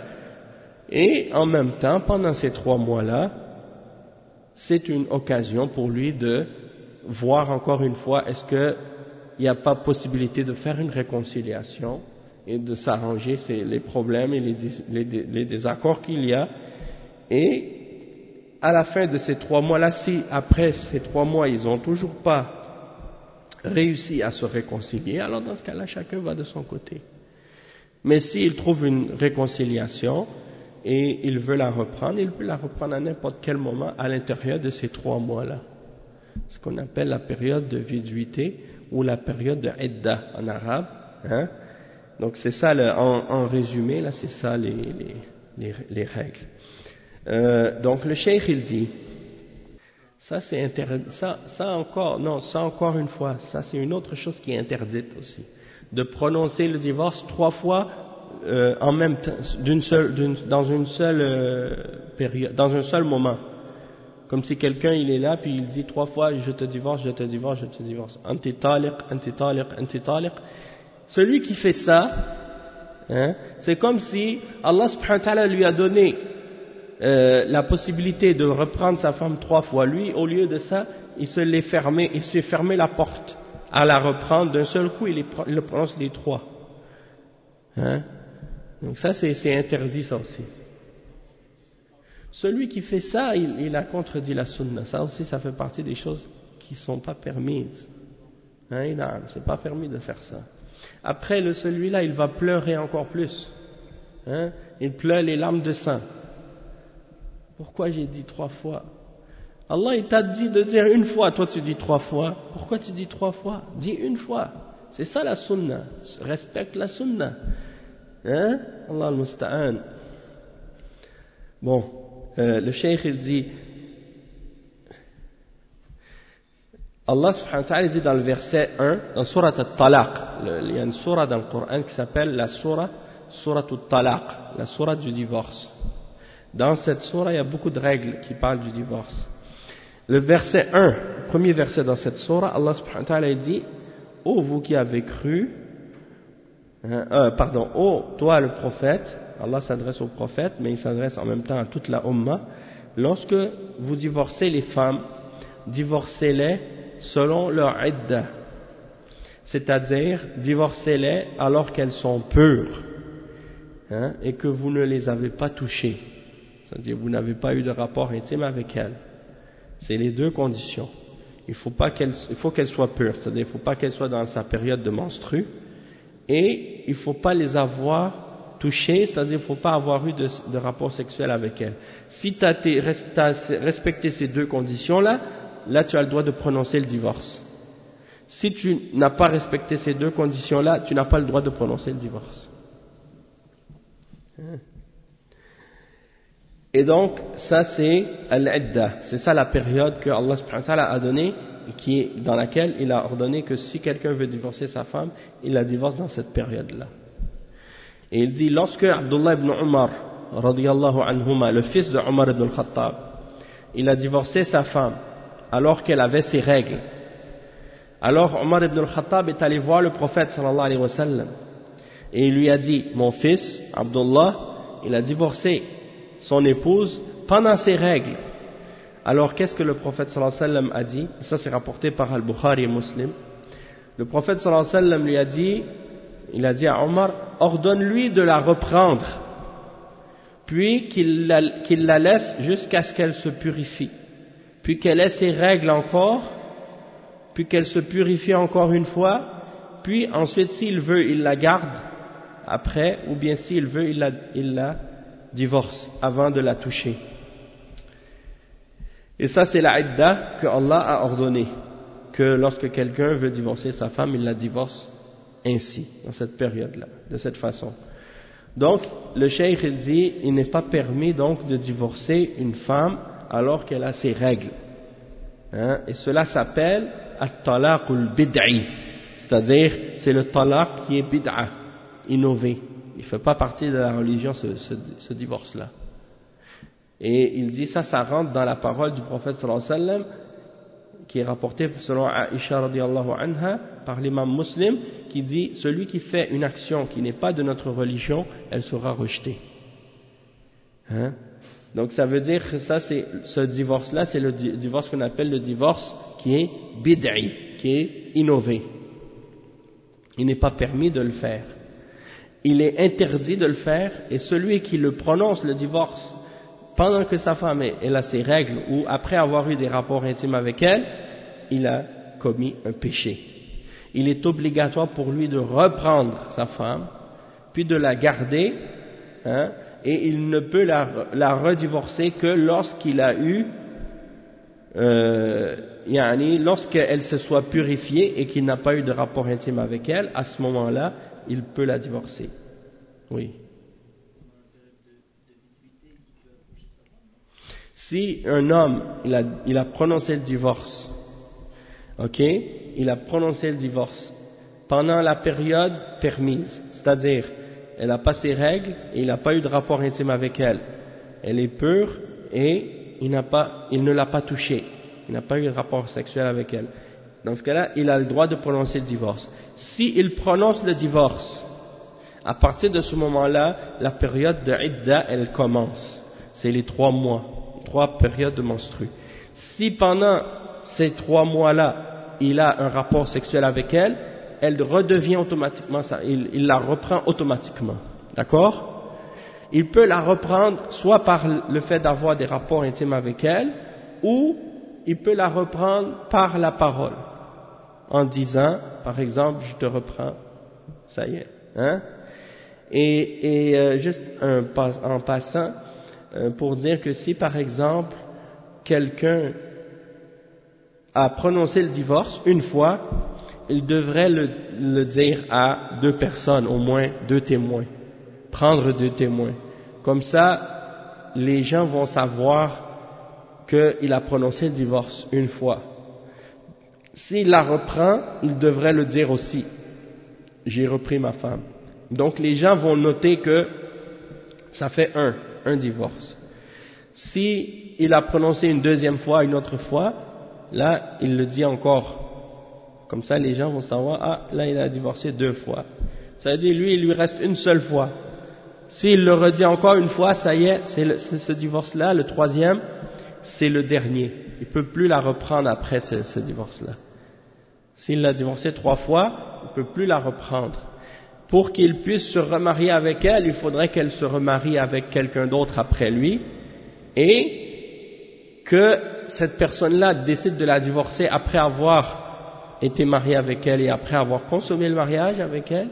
Et en même temps, pendant ces trois mois-là, c'est une occasion pour lui de voir encore une fois est-ce qu'il n'y a pas possibilité de faire une réconciliation et de s'arranger c'est les problèmes et les, les, les désaccords qu'il y a. Et à la fin de ces trois mois-là, si après ces trois mois ils n'ont toujours pas réussi à se réconcilier, alors dans ce cas-là, chacun va de son côté. Mais s'il trouve une réconciliation et il veut la reprendre, il peut la reprendre à n'importe quel moment à l'intérieur de ces trois mois-là. Ce qu'on appelle la période de viduité ou la période de idda en arabe, hein. Donc c'est ça, le, en, en résumé, là c'est ça les, les, les, les règles. Euh, donc le cheikh il dit, ça c'est interdit, ça, ça encore, non, ça encore une fois, ça c'est une autre chose qui est interdite aussi, de prononcer le divorce trois fois euh, en même temps, d'une seule, d'une, dans une seule euh, période, dans un seul moment. Comme si quelqu'un il est là puis il dit trois fois je te divorce, je te divorce, je te divorce. Anti taliq, anti taliq, anti taliq. Celui qui fait ça, hein, c'est comme si Allah subhanahu wa ta'ala lui a donné euh, la possibilité de reprendre sa femme trois fois. Lui, au lieu de ça, il se l'est fermé, il s'est fermé la porte à la reprendre d'un seul coup, il, les, il le prononce les trois. Hein? Donc ça, c'est, c'est interdit ça aussi. Celui qui fait ça, il, il a contredit la sunna. Ça aussi, ça fait partie des choses qui ne sont pas permises. Hein, non, c'est pas permis de faire ça. Après, le, celui-là, il va pleurer encore plus. Hein? Il pleure les larmes de sang. Pourquoi j'ai dit trois fois? Allah, il t'a dit de dire une fois, toi tu dis trois fois. Pourquoi tu dis trois fois? Dis une fois. C'est ça la sunna. Respecte la sunna. Hein? Allah al-Musta'an. Bon, euh, le cheikh il dit, Allah subhanahu wa ta'ala dit dans le verset un, dans Surat al-Talaq, il y a une surah dans le Coran qui s'appelle la surah, Surat al-Talaq, la surah du divorce. Dans cette surah, il y a beaucoup de règles qui parlent du divorce. Le verset un, le premier verset dans cette surah, Allah subhanahu wa ta'ala dit, ô vous qui avez cru, hein, euh, pardon, ô toi le prophète, Allah s'adresse au prophète, mais il s'adresse en même temps à toute la Ummah, lorsque vous divorcez les femmes, divorcez-les selon leur idda, c'est-à-dire divorcez-les alors qu'elles sont pures, hein, et que vous ne les avez pas touchées, c'est-à-dire vous n'avez pas eu de rapport intime avec elles. C'est les deux conditions. Il faut pas qu'elles, il faut qu'elles soient pures, c'est-à-dire il ne faut pas qu'elles soient dans sa période de menstru, et il ne faut pas les avoir touchées, c'est-à-dire il ne faut pas avoir eu de, de rapport sexuel avec elles. Si tu as respecté ces deux conditions-là, là tu as le droit de prononcer le divorce. Si tu n'as pas respecté ces deux conditions-là, tu n'as pas le droit de prononcer le divorce. Et donc, ça c'est al-idda, c'est ça la période que Allah subhanahu wa ta'ala a donnée, qui est, dans laquelle il a ordonné que si quelqu'un veut divorcer sa femme, il la divorce dans cette période-là. Et il dit, lorsque Abdullah ibn Umar, radiyallahu anhuma, le fils de Umar ibn al-Khattab, il a divorcé sa femme, alors qu'elle avait ses règles. Alors Umar ibn al-Khattab est allé voir le prophète sallallahu alayhi wa sallam, et il lui a dit, mon fils, Abdullah, il a divorcé son épouse pendant ses règles. Alors qu'est-ce que le prophète sallallahu alayhi wa sallam a dit? Ça c'est rapporté par Al-Bukhari et Muslim. Le prophète sallallahu alayhi wa sallam lui a dit, il a dit à Omar, ordonne-lui de la reprendre, puis qu'il la, qu'il la laisse jusqu'à ce qu'elle se purifie, puis qu'elle ait ses règles encore, puis qu'elle se purifie encore une fois, puis ensuite s'il veut il la garde après, ou bien s'il veut il la, il la divorce avant de la toucher. Et ça c'est la idda que Allah a ordonné, que lorsque quelqu'un veut divorcer sa femme, il la divorce ainsi, dans cette période-là, de cette façon. Donc, le cheikh il dit, il n'est pas permis donc de divorcer une femme alors qu'elle a ses règles. Hein? Et cela s'appelle at-talaq al-bid'i, c'est-à-dire c'est le talaq qui est bid'a, innové. Il ne fait pas partie de la religion ce, ce, ce divorce-là. Et il dit ça, ça rentre dans la parole du prophète sallallahu alayhi wa sallam, qui est rapporté selon Aïcha radiyallahu anha par l'imam Muslim, qui dit celui qui fait une action qui n'est pas de notre religion, elle sera rejetée. Hein? Donc ça veut dire que ça, c'est ce divorce-là, c'est le divorce qu'on appelle le divorce qui est bid'i, qui est innové. Il n'est pas permis de le faire. Il est interdit de le faire, et celui qui le prononce, le divorce, pendant que sa femme elle a ses règles ou après avoir eu des rapports intimes avec elle, il a commis un péché. Il est obligatoire pour lui de reprendre sa femme, puis de la garder, hein, et il ne peut la, la redivorcer que lorsqu'il a eu, euh, yani, lorsqu'elle se soit purifiée et qu'il n'a pas eu de rapport intime avec elle, à ce moment-là, il peut la divorcer. Oui. Si un homme, il a, il a prononcé le divorce, ok, il a prononcé le divorce pendant la période permise, c'est-à-dire, elle n'a pas ses règles et il n'a pas eu de rapport intime avec elle, elle est pure et il n'a pas, il ne l'a pas touchée, il n'a pas eu de rapport sexuel avec elle. Dans ce cas-là, il a le droit de prononcer le divorce. S'il prononce le divorce, à partir de ce moment-là, la période de idda, elle commence. C'est les trois mois. Trois périodes de menstrues. Si pendant ces trois mois-là, il a un rapport sexuel avec elle, elle redevient automatiquement ça, il, il la reprend automatiquement. D'accord? Il peut la reprendre soit par le fait d'avoir des rapports intimes avec elle, ou il peut la reprendre par la parole, en disant, par exemple, je te reprends, ça y est, hein? Et, et euh, juste un, en passant, euh, pour dire que si par exemple quelqu'un a prononcé le divorce une fois, il devrait le, le dire à deux personnes, au moins deux témoins, prendre deux témoins. Comme ça, les gens vont savoir qu'il a prononcé le divorce une fois. S'il la reprend, il devrait le dire aussi. J'ai repris ma femme. Donc les gens vont noter que ça fait un, un divorce. Si il a prononcé une deuxième fois, une autre fois, là, il le dit encore. Comme ça, les gens vont savoir, ah, là, il a divorcé deux fois. Ça veut dire, lui, il lui reste une seule fois. S'il le redit encore une fois, ça y est, c'est, le, c'est ce divorce-là, le troisième, c'est le dernier. Il ne peut plus la reprendre après ce, ce divorce-là. S'il l'a divorcé trois fois, il ne peut plus la reprendre. Pour qu'il puisse se remarier avec elle, il faudrait qu'elle se remarie avec quelqu'un d'autre après lui, et que cette personne-là décide de la divorcer après avoir été marié avec elle et après avoir consommé le mariage avec elle,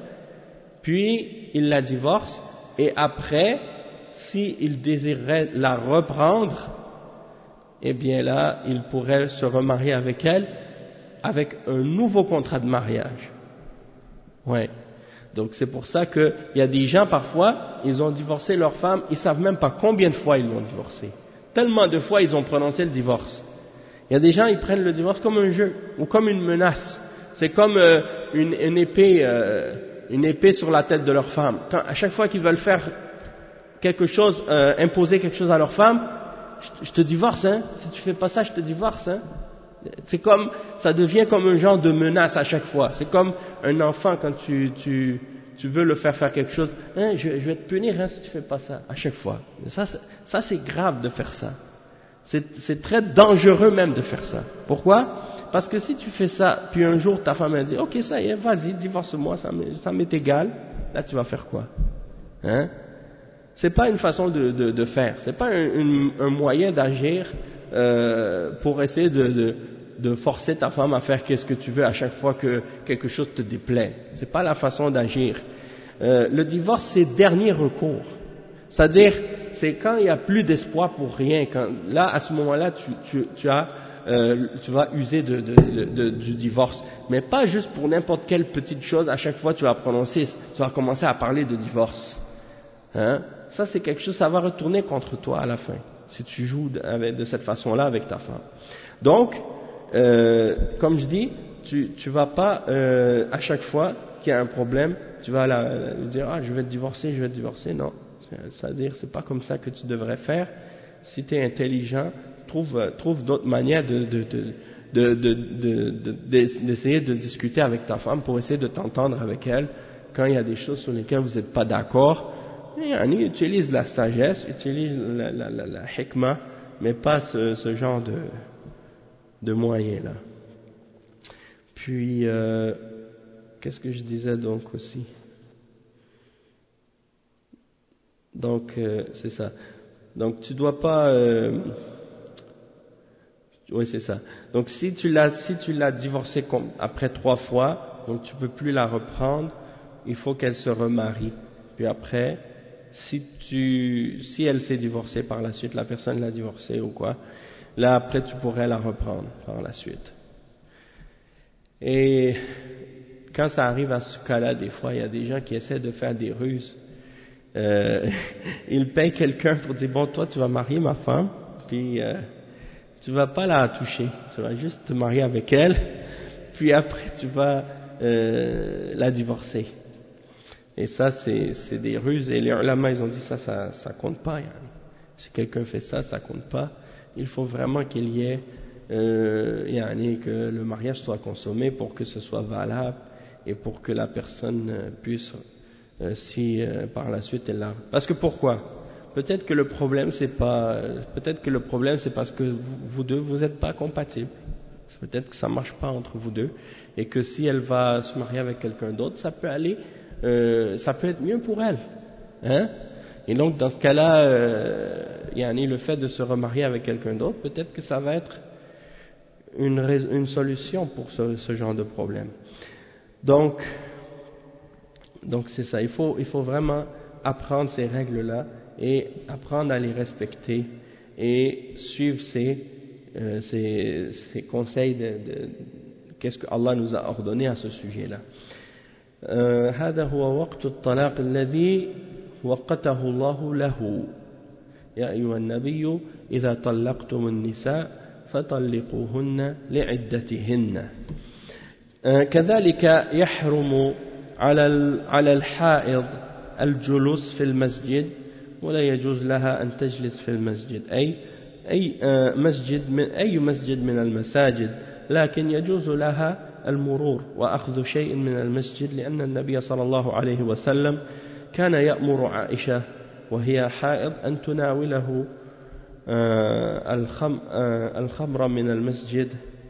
puis il la divorce, et après, s'il désirerait la reprendre, eh bien là, il pourrait se remarier avec elle avec un nouveau contrat de mariage. Ouais. Donc c'est pour ça qu'il y a des gens parfois, ils ont divorcé leur femme, ils savent même pas combien de fois ils l'ont divorcé. Tellement de fois ils ont prononcé le divorce. Il y a des gens, ils prennent le divorce comme un jeu ou comme une menace. C'est comme euh, une, une épée, euh, une épée sur la tête de leur femme. Quand, à chaque fois qu'ils veulent faire quelque chose, euh, imposer quelque chose à leur femme, je, je te divorce, hein. Si tu fais pas ça, je te divorce, hein. C'est comme, ça devient comme un genre de menace à chaque fois. C'est comme un enfant quand tu, tu, tu veux le faire faire quelque chose. Hein, je, je vais te punir hein, si tu fais pas ça. À chaque fois. Ça, ça c'est grave de faire ça. C'est, c'est très dangereux même de faire ça. Pourquoi? Parce que si tu fais ça, puis un jour ta femme elle dit, ok ça y est, vas-y, divorce-moi, ça m'est, ça m'est égal. Là tu vas faire quoi? Hein? C'est pas une façon de, de, de faire. C'est pas un, un, un moyen d'agir euh, pour essayer de, de de forcer ta femme à faire qu'est-ce que tu veux à chaque fois que quelque chose te déplaît. C'est pas la façon d'agir. Euh, le divorce, c'est dernier recours. C'est-à-dire, c'est quand il n'y a plus d'espoir pour rien. Quand, là, à ce moment-là, tu, tu, tu as, euh, tu vas user de, de, de, de, du divorce. Mais pas juste pour n'importe quelle petite chose. À chaque fois, tu vas prononcer, tu vas commencer à parler de divorce. Hein? Ça, c'est quelque chose, ça va retourner contre toi à la fin. Si tu joues avec, de cette façon-là avec ta femme. Donc, Euh, comme je dis, tu tu vas pas euh, à chaque fois qu'il y a un problème, tu vas la, la, dire ah je vais te divorcer, je vais te divorcer. Non, c'est-à-dire c'est pas comme ça que tu devrais faire. Si tu es intelligent, trouve trouve d'autres manières de de de de, de, de, de d'essayer de discuter avec ta femme pour essayer de t'entendre avec elle quand il y a des choses sur lesquelles vous n'êtes pas d'accord. Et on utilise la sagesse, utilise la la la, la hikmah, mais pas ce, ce genre de de moyens là. Puis euh, qu'est-ce que je disais donc aussi? Donc euh, c'est ça. Donc tu dois pas. Euh, oui c'est ça. Donc si tu l'as si tu l'as divorcée après trois fois, donc tu peux plus la reprendre. Il faut qu'elle se remarie. Puis après, si tu si elle s'est divorcée par la suite, la personne l'a divorcée ou quoi. Là, après, tu pourrais la reprendre par la suite. Et quand ça arrive à ce cas-là, des fois, il y a des gens qui essaient de faire des ruses. Euh, ils payent quelqu'un pour dire, bon, toi, tu vas marier ma femme, puis euh, tu vas pas la toucher. Tu vas juste te marier avec elle, puis après, tu vas euh, la divorcer. Et ça, c'est, c'est des ruses. Et les ulama, ils ont dit ça, ça, ça compte pas. Hein. Si quelqu'un fait ça, ça compte pas. Il faut vraiment qu'il y ait, euh, yani que le mariage soit consommé pour que ce soit valable et pour que la personne puisse, euh, si euh, par la suite elle a. Parce que pourquoi? Peut-être que le problème c'est pas, peut-être que le problème c'est parce que vous, vous deux vous n'êtes pas compatibles. Peut-être que ça marche pas entre vous deux et que si elle va se marier avec quelqu'un d'autre, ça peut aller, euh, ça peut être mieux pour elle, hein? Et donc, dans ce cas-là, euh, yani le fait de se remarier avec quelqu'un d'autre, peut-être que ça va être une, une solution pour ce, ce genre de problème. Donc, Donc c'est ça, il faut, il faut vraiment apprendre ces règles-là et apprendre à les respecter et suivre ces, euh, ces, ces conseils de, de qu'est-ce que Allah nous a ordonné à ce sujet-là. هذا هو وقت الطلاق الذي وقته الله له يا أيها النبي إذا طلقتم النساء فطلقوهن لعدتهن. كذلك يحرم على على الحائض الجلوس في المسجد ولا يجوز لها أن تجلس في المسجد أي أي مسجد من أي مسجد من المساجد، لكن يجوز لها المرور وأخذ شيء من المسجد، لأن النبي صلى الله عليه وسلم كان يأمر عائشة وهي حائض أن تناوله الخمر من المسجد،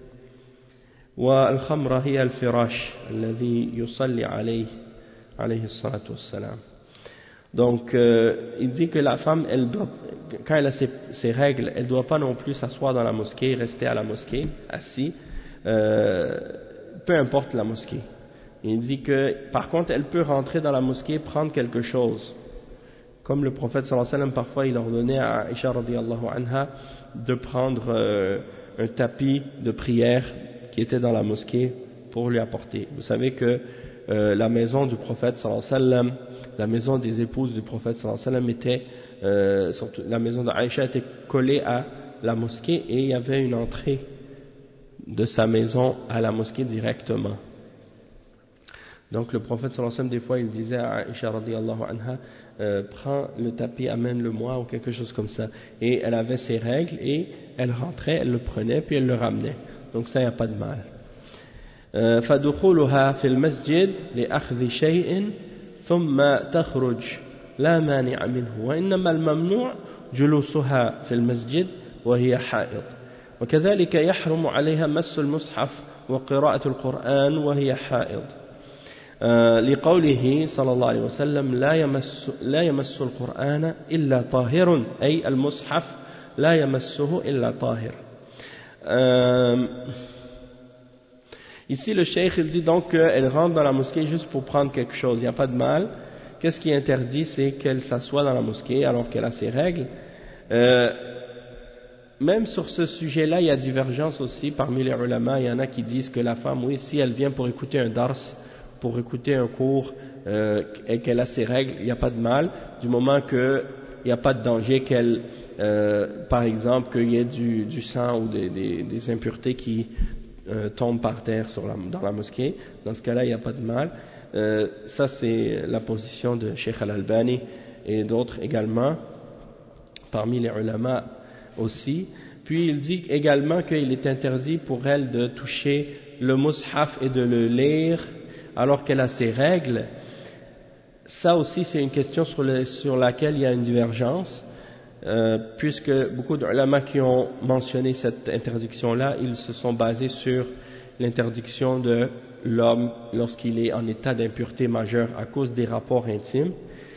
والخمر هي الفراش الذي يصلي عليه عليه الصلاة والسلام. Donc, euh, il dit que la femme, elle doit, quand elle a ses, ses règles, elle ne doit pas non plus s'asseoir dans la mosquée, rester à la mosquée, assis, euh, peu importe la mosquée. Il dit que, par contre, elle peut rentrer dans la mosquée, prendre quelque chose. Comme le prophète sallallahu alayhi wa sallam, parfois, il ordonnait à Aïcha radiyallahu anha de prendre euh, un tapis de prière qui était dans la mosquée pour lui apporter. Vous savez que euh, la maison du prophète sallallahu alayhi wa sallam, la maison des épouses du prophète sallallahu alayhi wa sallam était, euh, surtout, la maison d'Aïcha était collée à la mosquée et il y avait une entrée de sa maison à la mosquée directement. Donc le prophète sallallahu alayhi wa sallam, des fois il disait à Aïcha radiyallahu anha, euh, prends le tapis, amène-le-moi ou quelque chose comme ça. Et elle avait ses règles et elle rentrait, elle le prenait puis elle le ramenait. Donc ça, il n'y a pas de mal. فدخولها في المسجد لأخذ شيء ثم تخرج لا مانع منه، وإنما الممنوع جلوسها في المسجد وهي حائض. وكذلك يحرم عليها مس المصحف وقراءة القرآن وهي حائض، لقوله صلى الله عليه وسلم لا يمس لا يمس القرآن إلا طاهر، أي المصحف لا يمسه إلا طاهر. Ici le cheikh il dit donc qu'elle rentre dans la mosquée juste pour prendre quelque chose, il n'y a pas de mal. Qu'est-ce qui est interdit, c'est qu'elle s'assoit dans la mosquée alors qu'elle a ses règles. Euh, même sur ce sujet-là, il y a divergence aussi parmi les ulama. Il y en a qui disent que la femme, oui, si elle vient pour écouter un dars, pour écouter un cours euh, et qu'elle a ses règles, il n'y a pas de mal, du moment qu'il n'y a pas de danger qu'elle, euh, par exemple, qu'il y ait du, du sang ou des, des, des impuretés qui euh, tombent par terre sur la, dans la mosquée. Dans ce cas-là, il n'y a pas de mal. Euh, ça, c'est la position de Cheikh Al-Albani et d'autres également, parmi les ulama aussi. Puis il dit également qu'il est interdit pour elle de toucher le mushaf et de le lire alors qu'elle a ses règles. Ça aussi, c'est une question sur, le, sur laquelle il y a une divergence, euh, puisque beaucoup d'ulama qui ont mentionné cette interdiction-là, ils se sont basés sur l'interdiction de l'homme lorsqu'il est en état d'impureté majeure à cause des rapports intimes.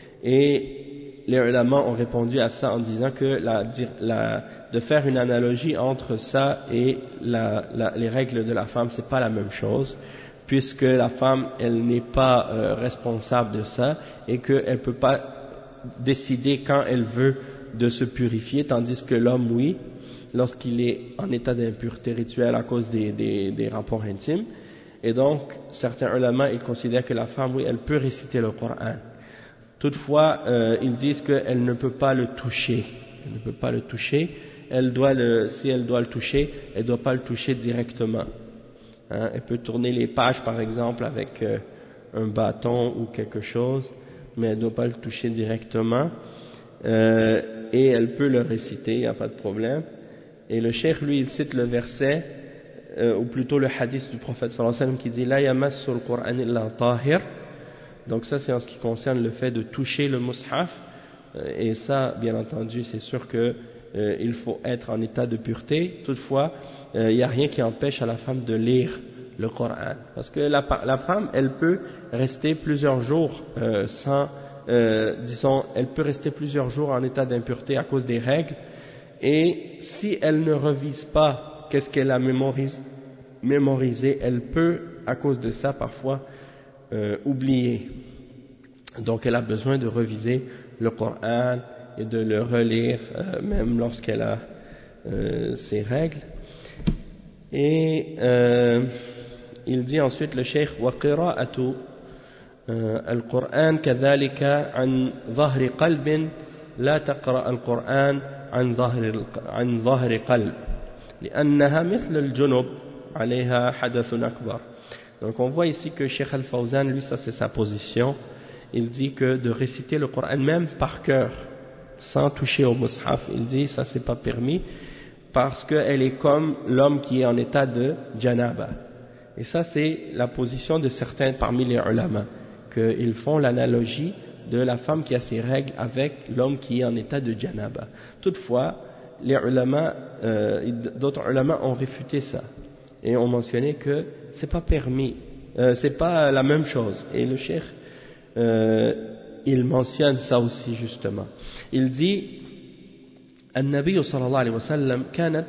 Et les ulama ont répondu à ça en disant que la, la, de faire une analogie entre ça et la, la, les règles de la femme, c'est pas la même chose, puisque la femme, elle n'est pas euh, responsable de ça et qu'elle ne peut pas décider quand elle veut de se purifier, tandis que l'homme, oui, lorsqu'il est en état d'impureté rituelle à cause des, des, des rapports intimes. Et donc, certains ulama, ils considèrent que la femme, oui, elle peut réciter le Coran. Toutefois, euh, ils disent qu'elle ne peut pas le toucher. Elle ne peut pas le toucher. Elle doit le, si elle doit le toucher, elle ne doit pas le toucher directement. Hein, elle peut tourner les pages, par exemple, avec euh, un bâton ou quelque chose, mais elle ne doit pas le toucher directement. Euh, et elle peut le réciter, il n'y a pas de problème. Et le cheikh, lui, il cite le verset, euh, ou plutôt le hadith du prophète sallallahu alayhi wa sallam qui dit « La yamassu al-Qur'an illa tahir ». Donc ça, c'est en ce qui concerne le fait de toucher le mushaf. Euh, et ça, bien entendu, c'est sûr que euh, il faut être en état de pureté. Toutefois, il euh, n'y a rien qui empêche à la femme de lire le Coran. Parce que la, la femme, elle peut rester plusieurs jours euh, sans, euh, disons, elle peut rester plusieurs jours en état d'impureté à cause des règles. Et si elle ne revise pas qu'est-ce qu'elle a mémorisé, mémorisé, elle peut, à cause de ça, parfois, euh, oublier. Donc elle a besoin de reviser le Coran et de le relire, euh, même lorsqu'elle a euh, ses règles. Et euh, il dit ensuite le cheikh وقراءة القرآن كذلك عن ظهر قلب لا تقرأ القرآن عن ظهر عن ظهر قلب لأنها مثل الجنب عليها حدث أكبر. Donc on voit ici que Cheikh Al-Fawzan, lui, ça c'est sa position. Il dit que de réciter le Coran même par cœur, sans toucher au mushaf, il dit ça c'est pas permis parce qu'elle est comme l'homme qui est en état de janaba. Et ça c'est la position de certains parmi les ulama, qu'ils font l'analogie de la femme qui a ses règles avec l'homme qui est en état de janaba. Toutefois, les ulama, euh, d'autres ulama ont réfuté ça et ont mentionné que c'est pas permis, euh, c'est pas la même chose. Et le cheikh, euh, il mentionne ça aussi justement. Il dit النبي صلى الله عليه وسلم كانت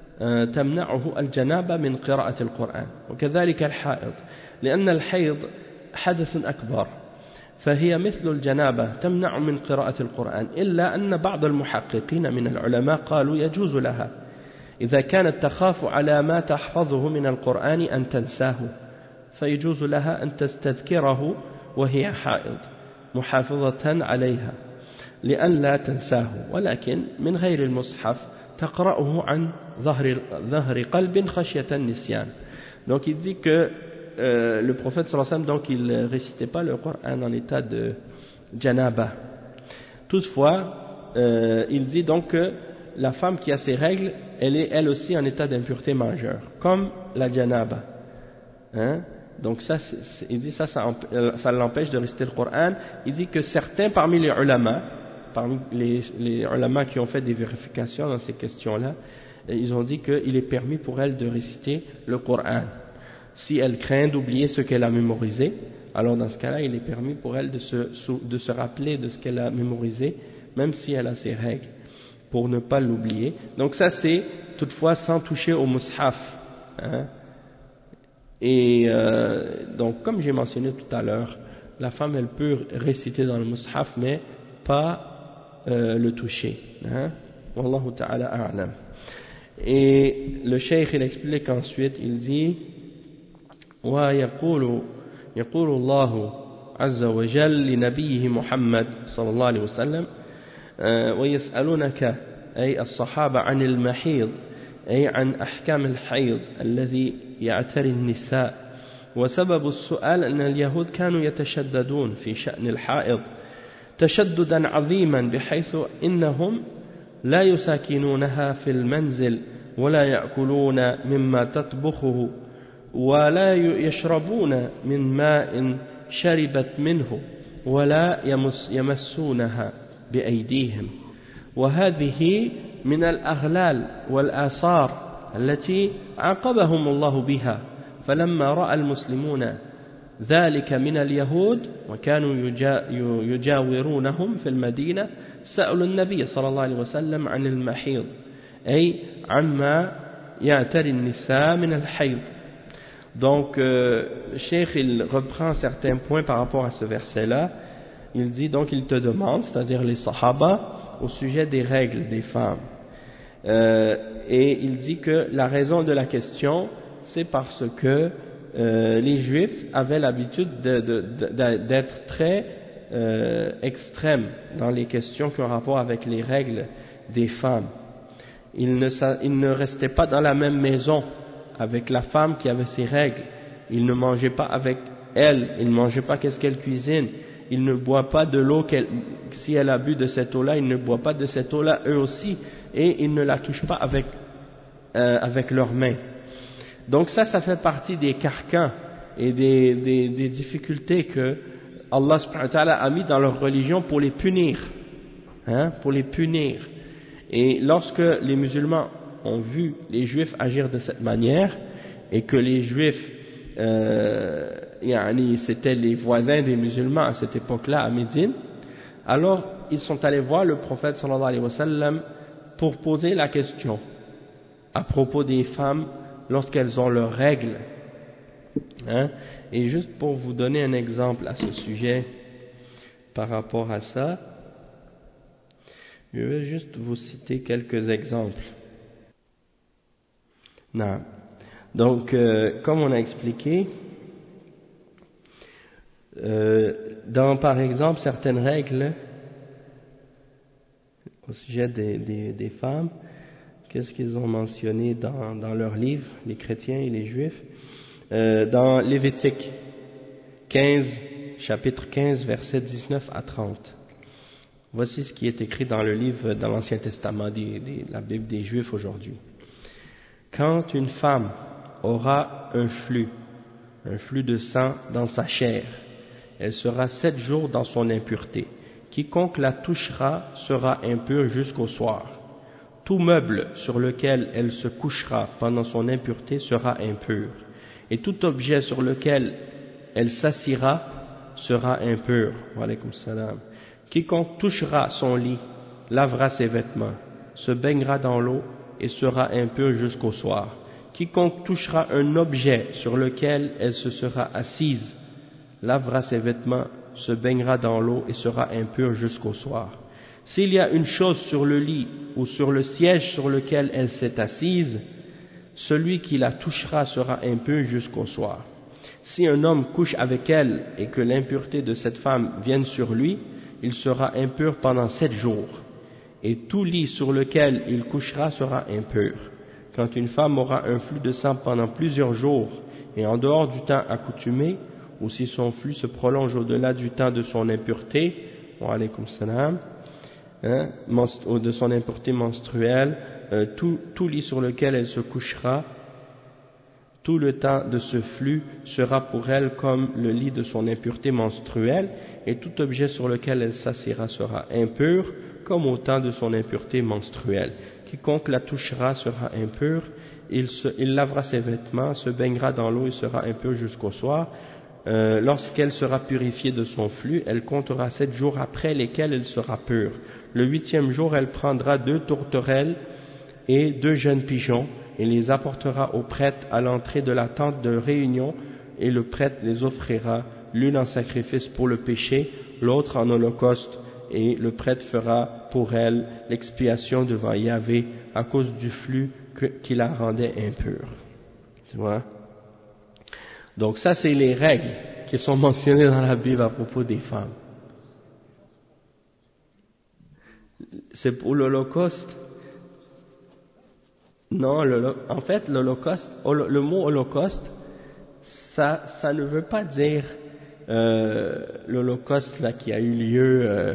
تمنعه الجنابة من قراءة القرآن وكذلك الحائض لأن الحيض حدث أكبر فهي مثل الجنابة تمنع من قراءة القرآن إلا أن بعض المحققين من العلماء قالوا يجوز لها إذا كانت تخاف على ما تحفظه من القرآن أن تنساه فيجوز لها أن تستذكره وهي حائض محافظة عليها لأن لا تنساه ولكن من غير المصحف تقرأه عن ظهر ظهر قلب خشية النسيان. Donc il dit que euh, le prophète sallallahu alayhi wa sallam, donc il ne récitait pas le Coran en état de janaba. Toutefois, euh, il dit donc que la femme qui a ses règles, elle est elle aussi en état d'impureté majeure, comme la janaba. Hein? Donc ça, c'est, c'est, il dit ça, ça, ça l'empêche de réciter le Coran. Il dit que certains parmi les ulama, parmi les, les ulama qui ont fait des vérifications dans ces questions-là, ils ont dit qu'il est permis pour elle de réciter le Coran. Si elle craint d'oublier ce qu'elle a mémorisé, alors dans ce cas-là, il est permis pour elle de se, de se rappeler de ce qu'elle a mémorisé, même si elle a ses règles, pour ne pas l'oublier. Donc ça, c'est toutefois sans toucher au mushaf. Hein. Et euh, donc, comme j'ai mentionné tout à l'heure, la femme, elle peut réciter dans le mushaf, mais pas euh, le toucher. Hein. Wallahu ta'ala a'lam. Et le cheikh, il explique ensuite, il dit ويقول يقول الله عز وجل لنبيه محمد صلى الله عليه وسلم ويسألونك أي الصحابة عن المحيض أي عن أحكام الحيض الذي يعتري النساء وسبب السؤال أن اليهود كانوا يتشددون في شأن الحائض تشددا عظيما بحيث إنهم لا يساكنونها في المنزل ولا يأكلون مما تطبخه ولا يشربون من ماء شربت منه ولا يمس يمسونها بأيديهم وهذه من الأغلال والآثار التي عاقبهم الله بها فلما رأى المسلمون ذلك من اليهود وكانوا يجاورونهم في المدينة سألوا النبي صلى الله عليه وسلم عن المحيض أي عما يعتري النساء من الحيض. Donc, euh, le cheikh, il reprend certains points par rapport à ce verset-là. Il dit, donc, il te demande, c'est-à-dire les sahaba, au sujet des règles des femmes. Euh, et il dit que la raison de la question, c'est parce que euh, les juifs avaient l'habitude de, de, de, d'être très euh, extrêmes dans les questions qui ont rapport avec les règles des femmes. Ils ne, ils ne restaient pas dans la même maison avec la femme qui avait ses règles. Il ne mangeait pas avec elle, il ne mangeait pas qu'est-ce qu'elle cuisine, il ne boit pas de l'eau qu'elle, si elle a bu de cette eau-là, il ne boit pas de cette eau-là eux aussi, et ils ne la touchent pas avec, euh, avec leurs mains. Donc ça, ça fait partie des carcans et des, des, des difficultés que Allah subhanahu wa ta'ala a mis dans leur religion pour les punir, hein, pour les punir. Et lorsque les musulmans ont vu les juifs agir de cette manière et que les juifs euh, yani, c'était les voisins des musulmans à cette époque-là à Médine, alors ils sont allés voir le prophète sallallahu alayhi wa sallam pour poser la question à propos des femmes lorsqu'elles ont leurs règles, hein. Et juste pour vous donner un exemple à ce sujet, par rapport à ça. Je vais juste vous citer quelques exemples. Non. Donc, euh, comme on a expliqué, euh, dans par exemple certaines règles au sujet des, des, des femmes, qu'est-ce qu'ils ont mentionné dans, dans leurs livres, les chrétiens et les juifs, euh, dans Lévitique quinze, chapitre quinze, versets dix-neuf à trente. Voici ce qui est écrit dans le livre, dans l'Ancien Testament, des, des, la Bible des Juifs aujourd'hui. Quand une femme aura un flux, un flux de sang dans sa chair, elle sera sept jours dans son impureté. Quiconque la touchera sera impur jusqu'au soir. Tout meuble sur lequel elle se couchera pendant son impureté sera impur. Et tout objet sur lequel elle s'assiera sera impur. Wa alaykoum salam. Quiconque touchera son lit, lavera ses vêtements, se baignera dans l'eau et sera impur jusqu'au soir. Quiconque touchera un objet sur lequel elle se sera assise, lavera ses vêtements, se baignera dans l'eau et sera impur jusqu'au soir. S'il y a une chose sur le lit ou sur le siège sur lequel elle s'est assise, celui qui la touchera sera impur jusqu'au soir. Si un homme couche avec elle et que l'impureté de cette femme vienne sur lui, il sera impur pendant sept jours. Et tout lit sur lequel il couchera sera impur. Quand une femme aura un flux de sang pendant plusieurs jours et en dehors du temps accoutumé, ou si son flux se prolonge au-delà du temps de son impureté, wa alaykoum salam, hein, de son impureté menstruelle, euh, tout, tout lit sur lequel elle se couchera, tout le temps de ce flux sera pour elle comme le lit de son impureté menstruelle, et tout objet sur lequel elle s'assiera sera impur, comme au temps de son impureté menstruelle. Quiconque la touchera sera impur, il, se, il lavera ses vêtements, se baignera dans l'eau et sera impur jusqu'au soir. Euh, lorsqu'elle sera purifiée de son flux, elle comptera sept jours après lesquels elle sera pure. Le huitième jour, elle prendra deux tourterelles et deux jeunes pigeons et les apportera au prêtre à l'entrée de la tente de réunion, et le prêtre les offrira, l'une en sacrifice pour le péché, l'autre en holocauste, et le prêtre fera pour elle l'expiation devant Yahvé à cause du flux que, qui la rendait impure. Tu vois? Donc ça, c'est les règles qui sont mentionnées dans la Bible à propos des femmes. C'est pour l'Holocauste. Non, le, en fait, l'Holocauste, le mot Holocauste, ça, ça ne veut pas dire euh, l'Holocauste là qui a eu lieu. Euh,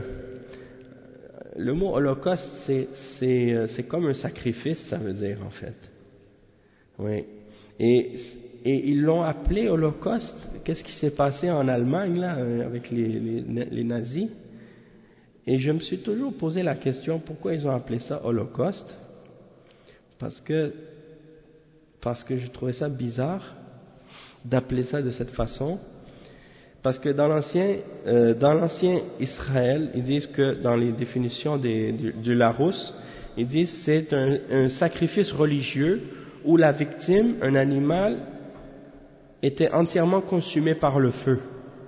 le mot Holocauste, c'est, c'est, c'est comme un sacrifice, ça veut dire en fait. Oui. Et Et ils l'ont appelé Holocauste. Qu'est-ce qui s'est passé en Allemagne là avec les, les, les nazis? Et je me suis toujours posé la question pourquoi ils ont appelé ça Holocauste. Parce que parce que je trouvais ça bizarre d'appeler ça de cette façon. Parce que dans l'ancien euh, dans l'ancien Israël, ils disent que dans les définitions des, du, du Larousse, ils disent que c'est un, un sacrifice religieux où la victime, un animal, était entièrement consumé par le feu,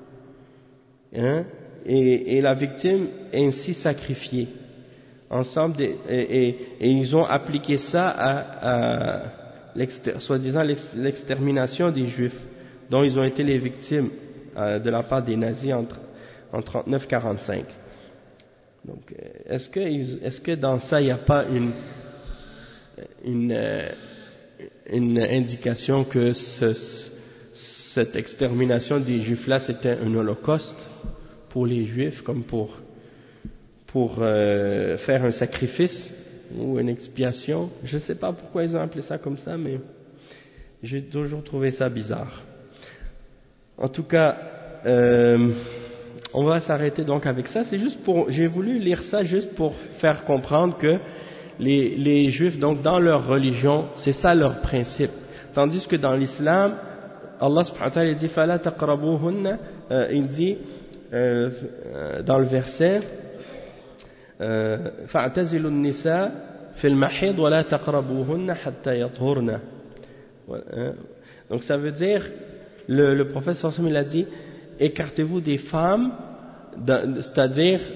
hein, et, et la victime est ainsi sacrifiée. Ensemble, de, et, et, et ils ont appliqué ça à, à soi-disant l'extermination des Juifs, dont ils ont été les victimes euh, de la part des nazis entre, en trente-neuf quarante-cinq. Donc, est-ce que, est-ce que dans ça, il n'y a pas une, une, une indication que ce, cette extermination des Juifs-là, c'était un holocauste pour les Juifs, comme pour, pour euh, faire un sacrifice ou une expiation? Je ne sais pas pourquoi ils ont appelé ça comme ça, mais j'ai toujours trouvé ça bizarre. En tout cas, euh, on va s'arrêter donc avec ça. C'est juste pour, j'ai voulu lire ça juste pour faire comprendre que les, les Juifs, donc dans leur religion, c'est ça leur principe. Tandis que dans l'islam, Allah subhanahu wa ta'ala dit فَلَا تَقْرَبُوهُنَّ, euh, il dit euh, dans le verset فَاعْتَزِلُوا النِّسَاءَ فِي الْمَحِيضِ وَلَا تَقْرَبُوهُنَّ حَتَّى يَطْهُرْنَ. Donc ça veut dire, le, le prophète sallallahu alayhi wa sallam, il a dit, écartez-vous des femmes c'est-à-dire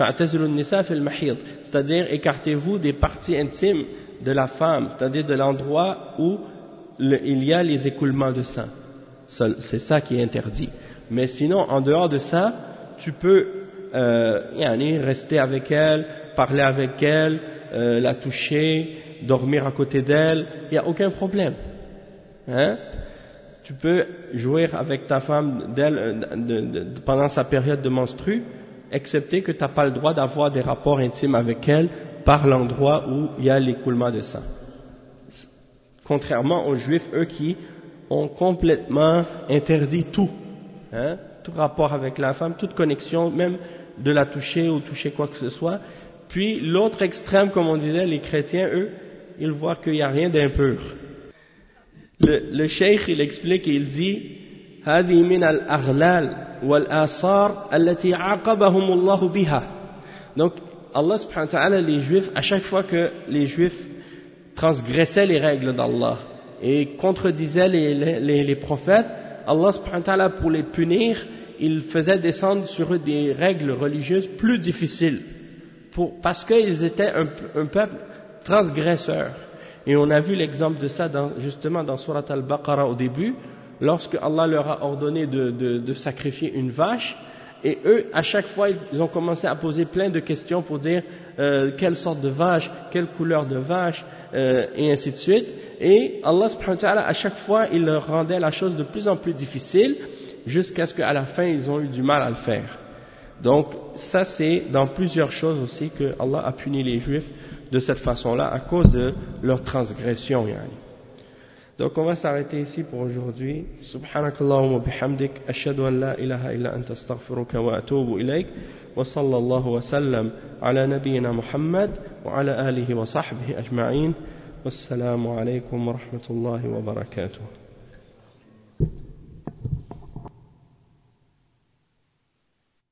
c'est-à-dire écartez-vous des parties intimes de la femme, c'est-à-dire de l'endroit où le, il y a les écoulements de sang. C'est ça qui est interdit. Mais sinon, en dehors de ça, tu peux euh, yani, rester avec elle, parler avec elle, euh, la toucher, dormir à côté d'elle, il n'y a aucun problème. Hein? Tu peux jouer avec ta femme d'elle, de, de, de, pendant sa période de menstrue, excepté que tu n'as pas le droit d'avoir des rapports intimes avec elle par l'endroit où il y a l'écoulement de sang. Contrairement aux juifs, eux qui ont complètement interdit tout, hein, tout rapport avec la femme, toute connexion, même de la toucher ou toucher quoi que ce soit. Puis l'autre extrême, comme on disait, les chrétiens, eux, ils voient qu'il n'y a rien d'impur. Le, le cheikh, il explique et il dit هذه من الأغلال والآثار التي عاقبهم الله بها. Donc Allah subhanahu wa ta'ala, les juifs, à chaque fois que les juifs transgressaient les règles d'Allah et contredisaient les, les, les prophètes, Allah subhanahu wa ta'ala, pour les punir, il faisait descendre sur eux des règles religieuses plus difficiles pour, parce qu'ils étaient un, un peuple transgresseur. Et on a vu l'exemple de ça dans, justement dans Surat Al-Baqarah au début, lorsque Allah leur a ordonné de, de, de sacrifier une vache, et eux, à chaque fois, ils ont commencé à poser plein de questions pour dire euh, quelle sorte de vache, quelle couleur de vache, euh, et ainsi de suite. Et Allah subhanahu wa ta'ala, à chaque fois, il leur rendait la chose de plus en plus difficile, jusqu'à ce qu'à la fin, ils ont eu du mal à le faire. Donc, ça c'est dans plusieurs choses aussi que Allah a puni les Juifs de cette façon-là, à cause de leur transgression. Yani. Donc on va s'arrêter ici pour aujourd'hui. Subhanakallahumma bihamdik, ashhadu an la ilaha illa anta astaghfiruka wa atubu ilayk, wa sallallahu wa sallam ala nabiyyina Muhammad wa ala alihi wa sahbihi ajma'in. Wassalamu alaykum wa rahmatullahi wa barakatuh.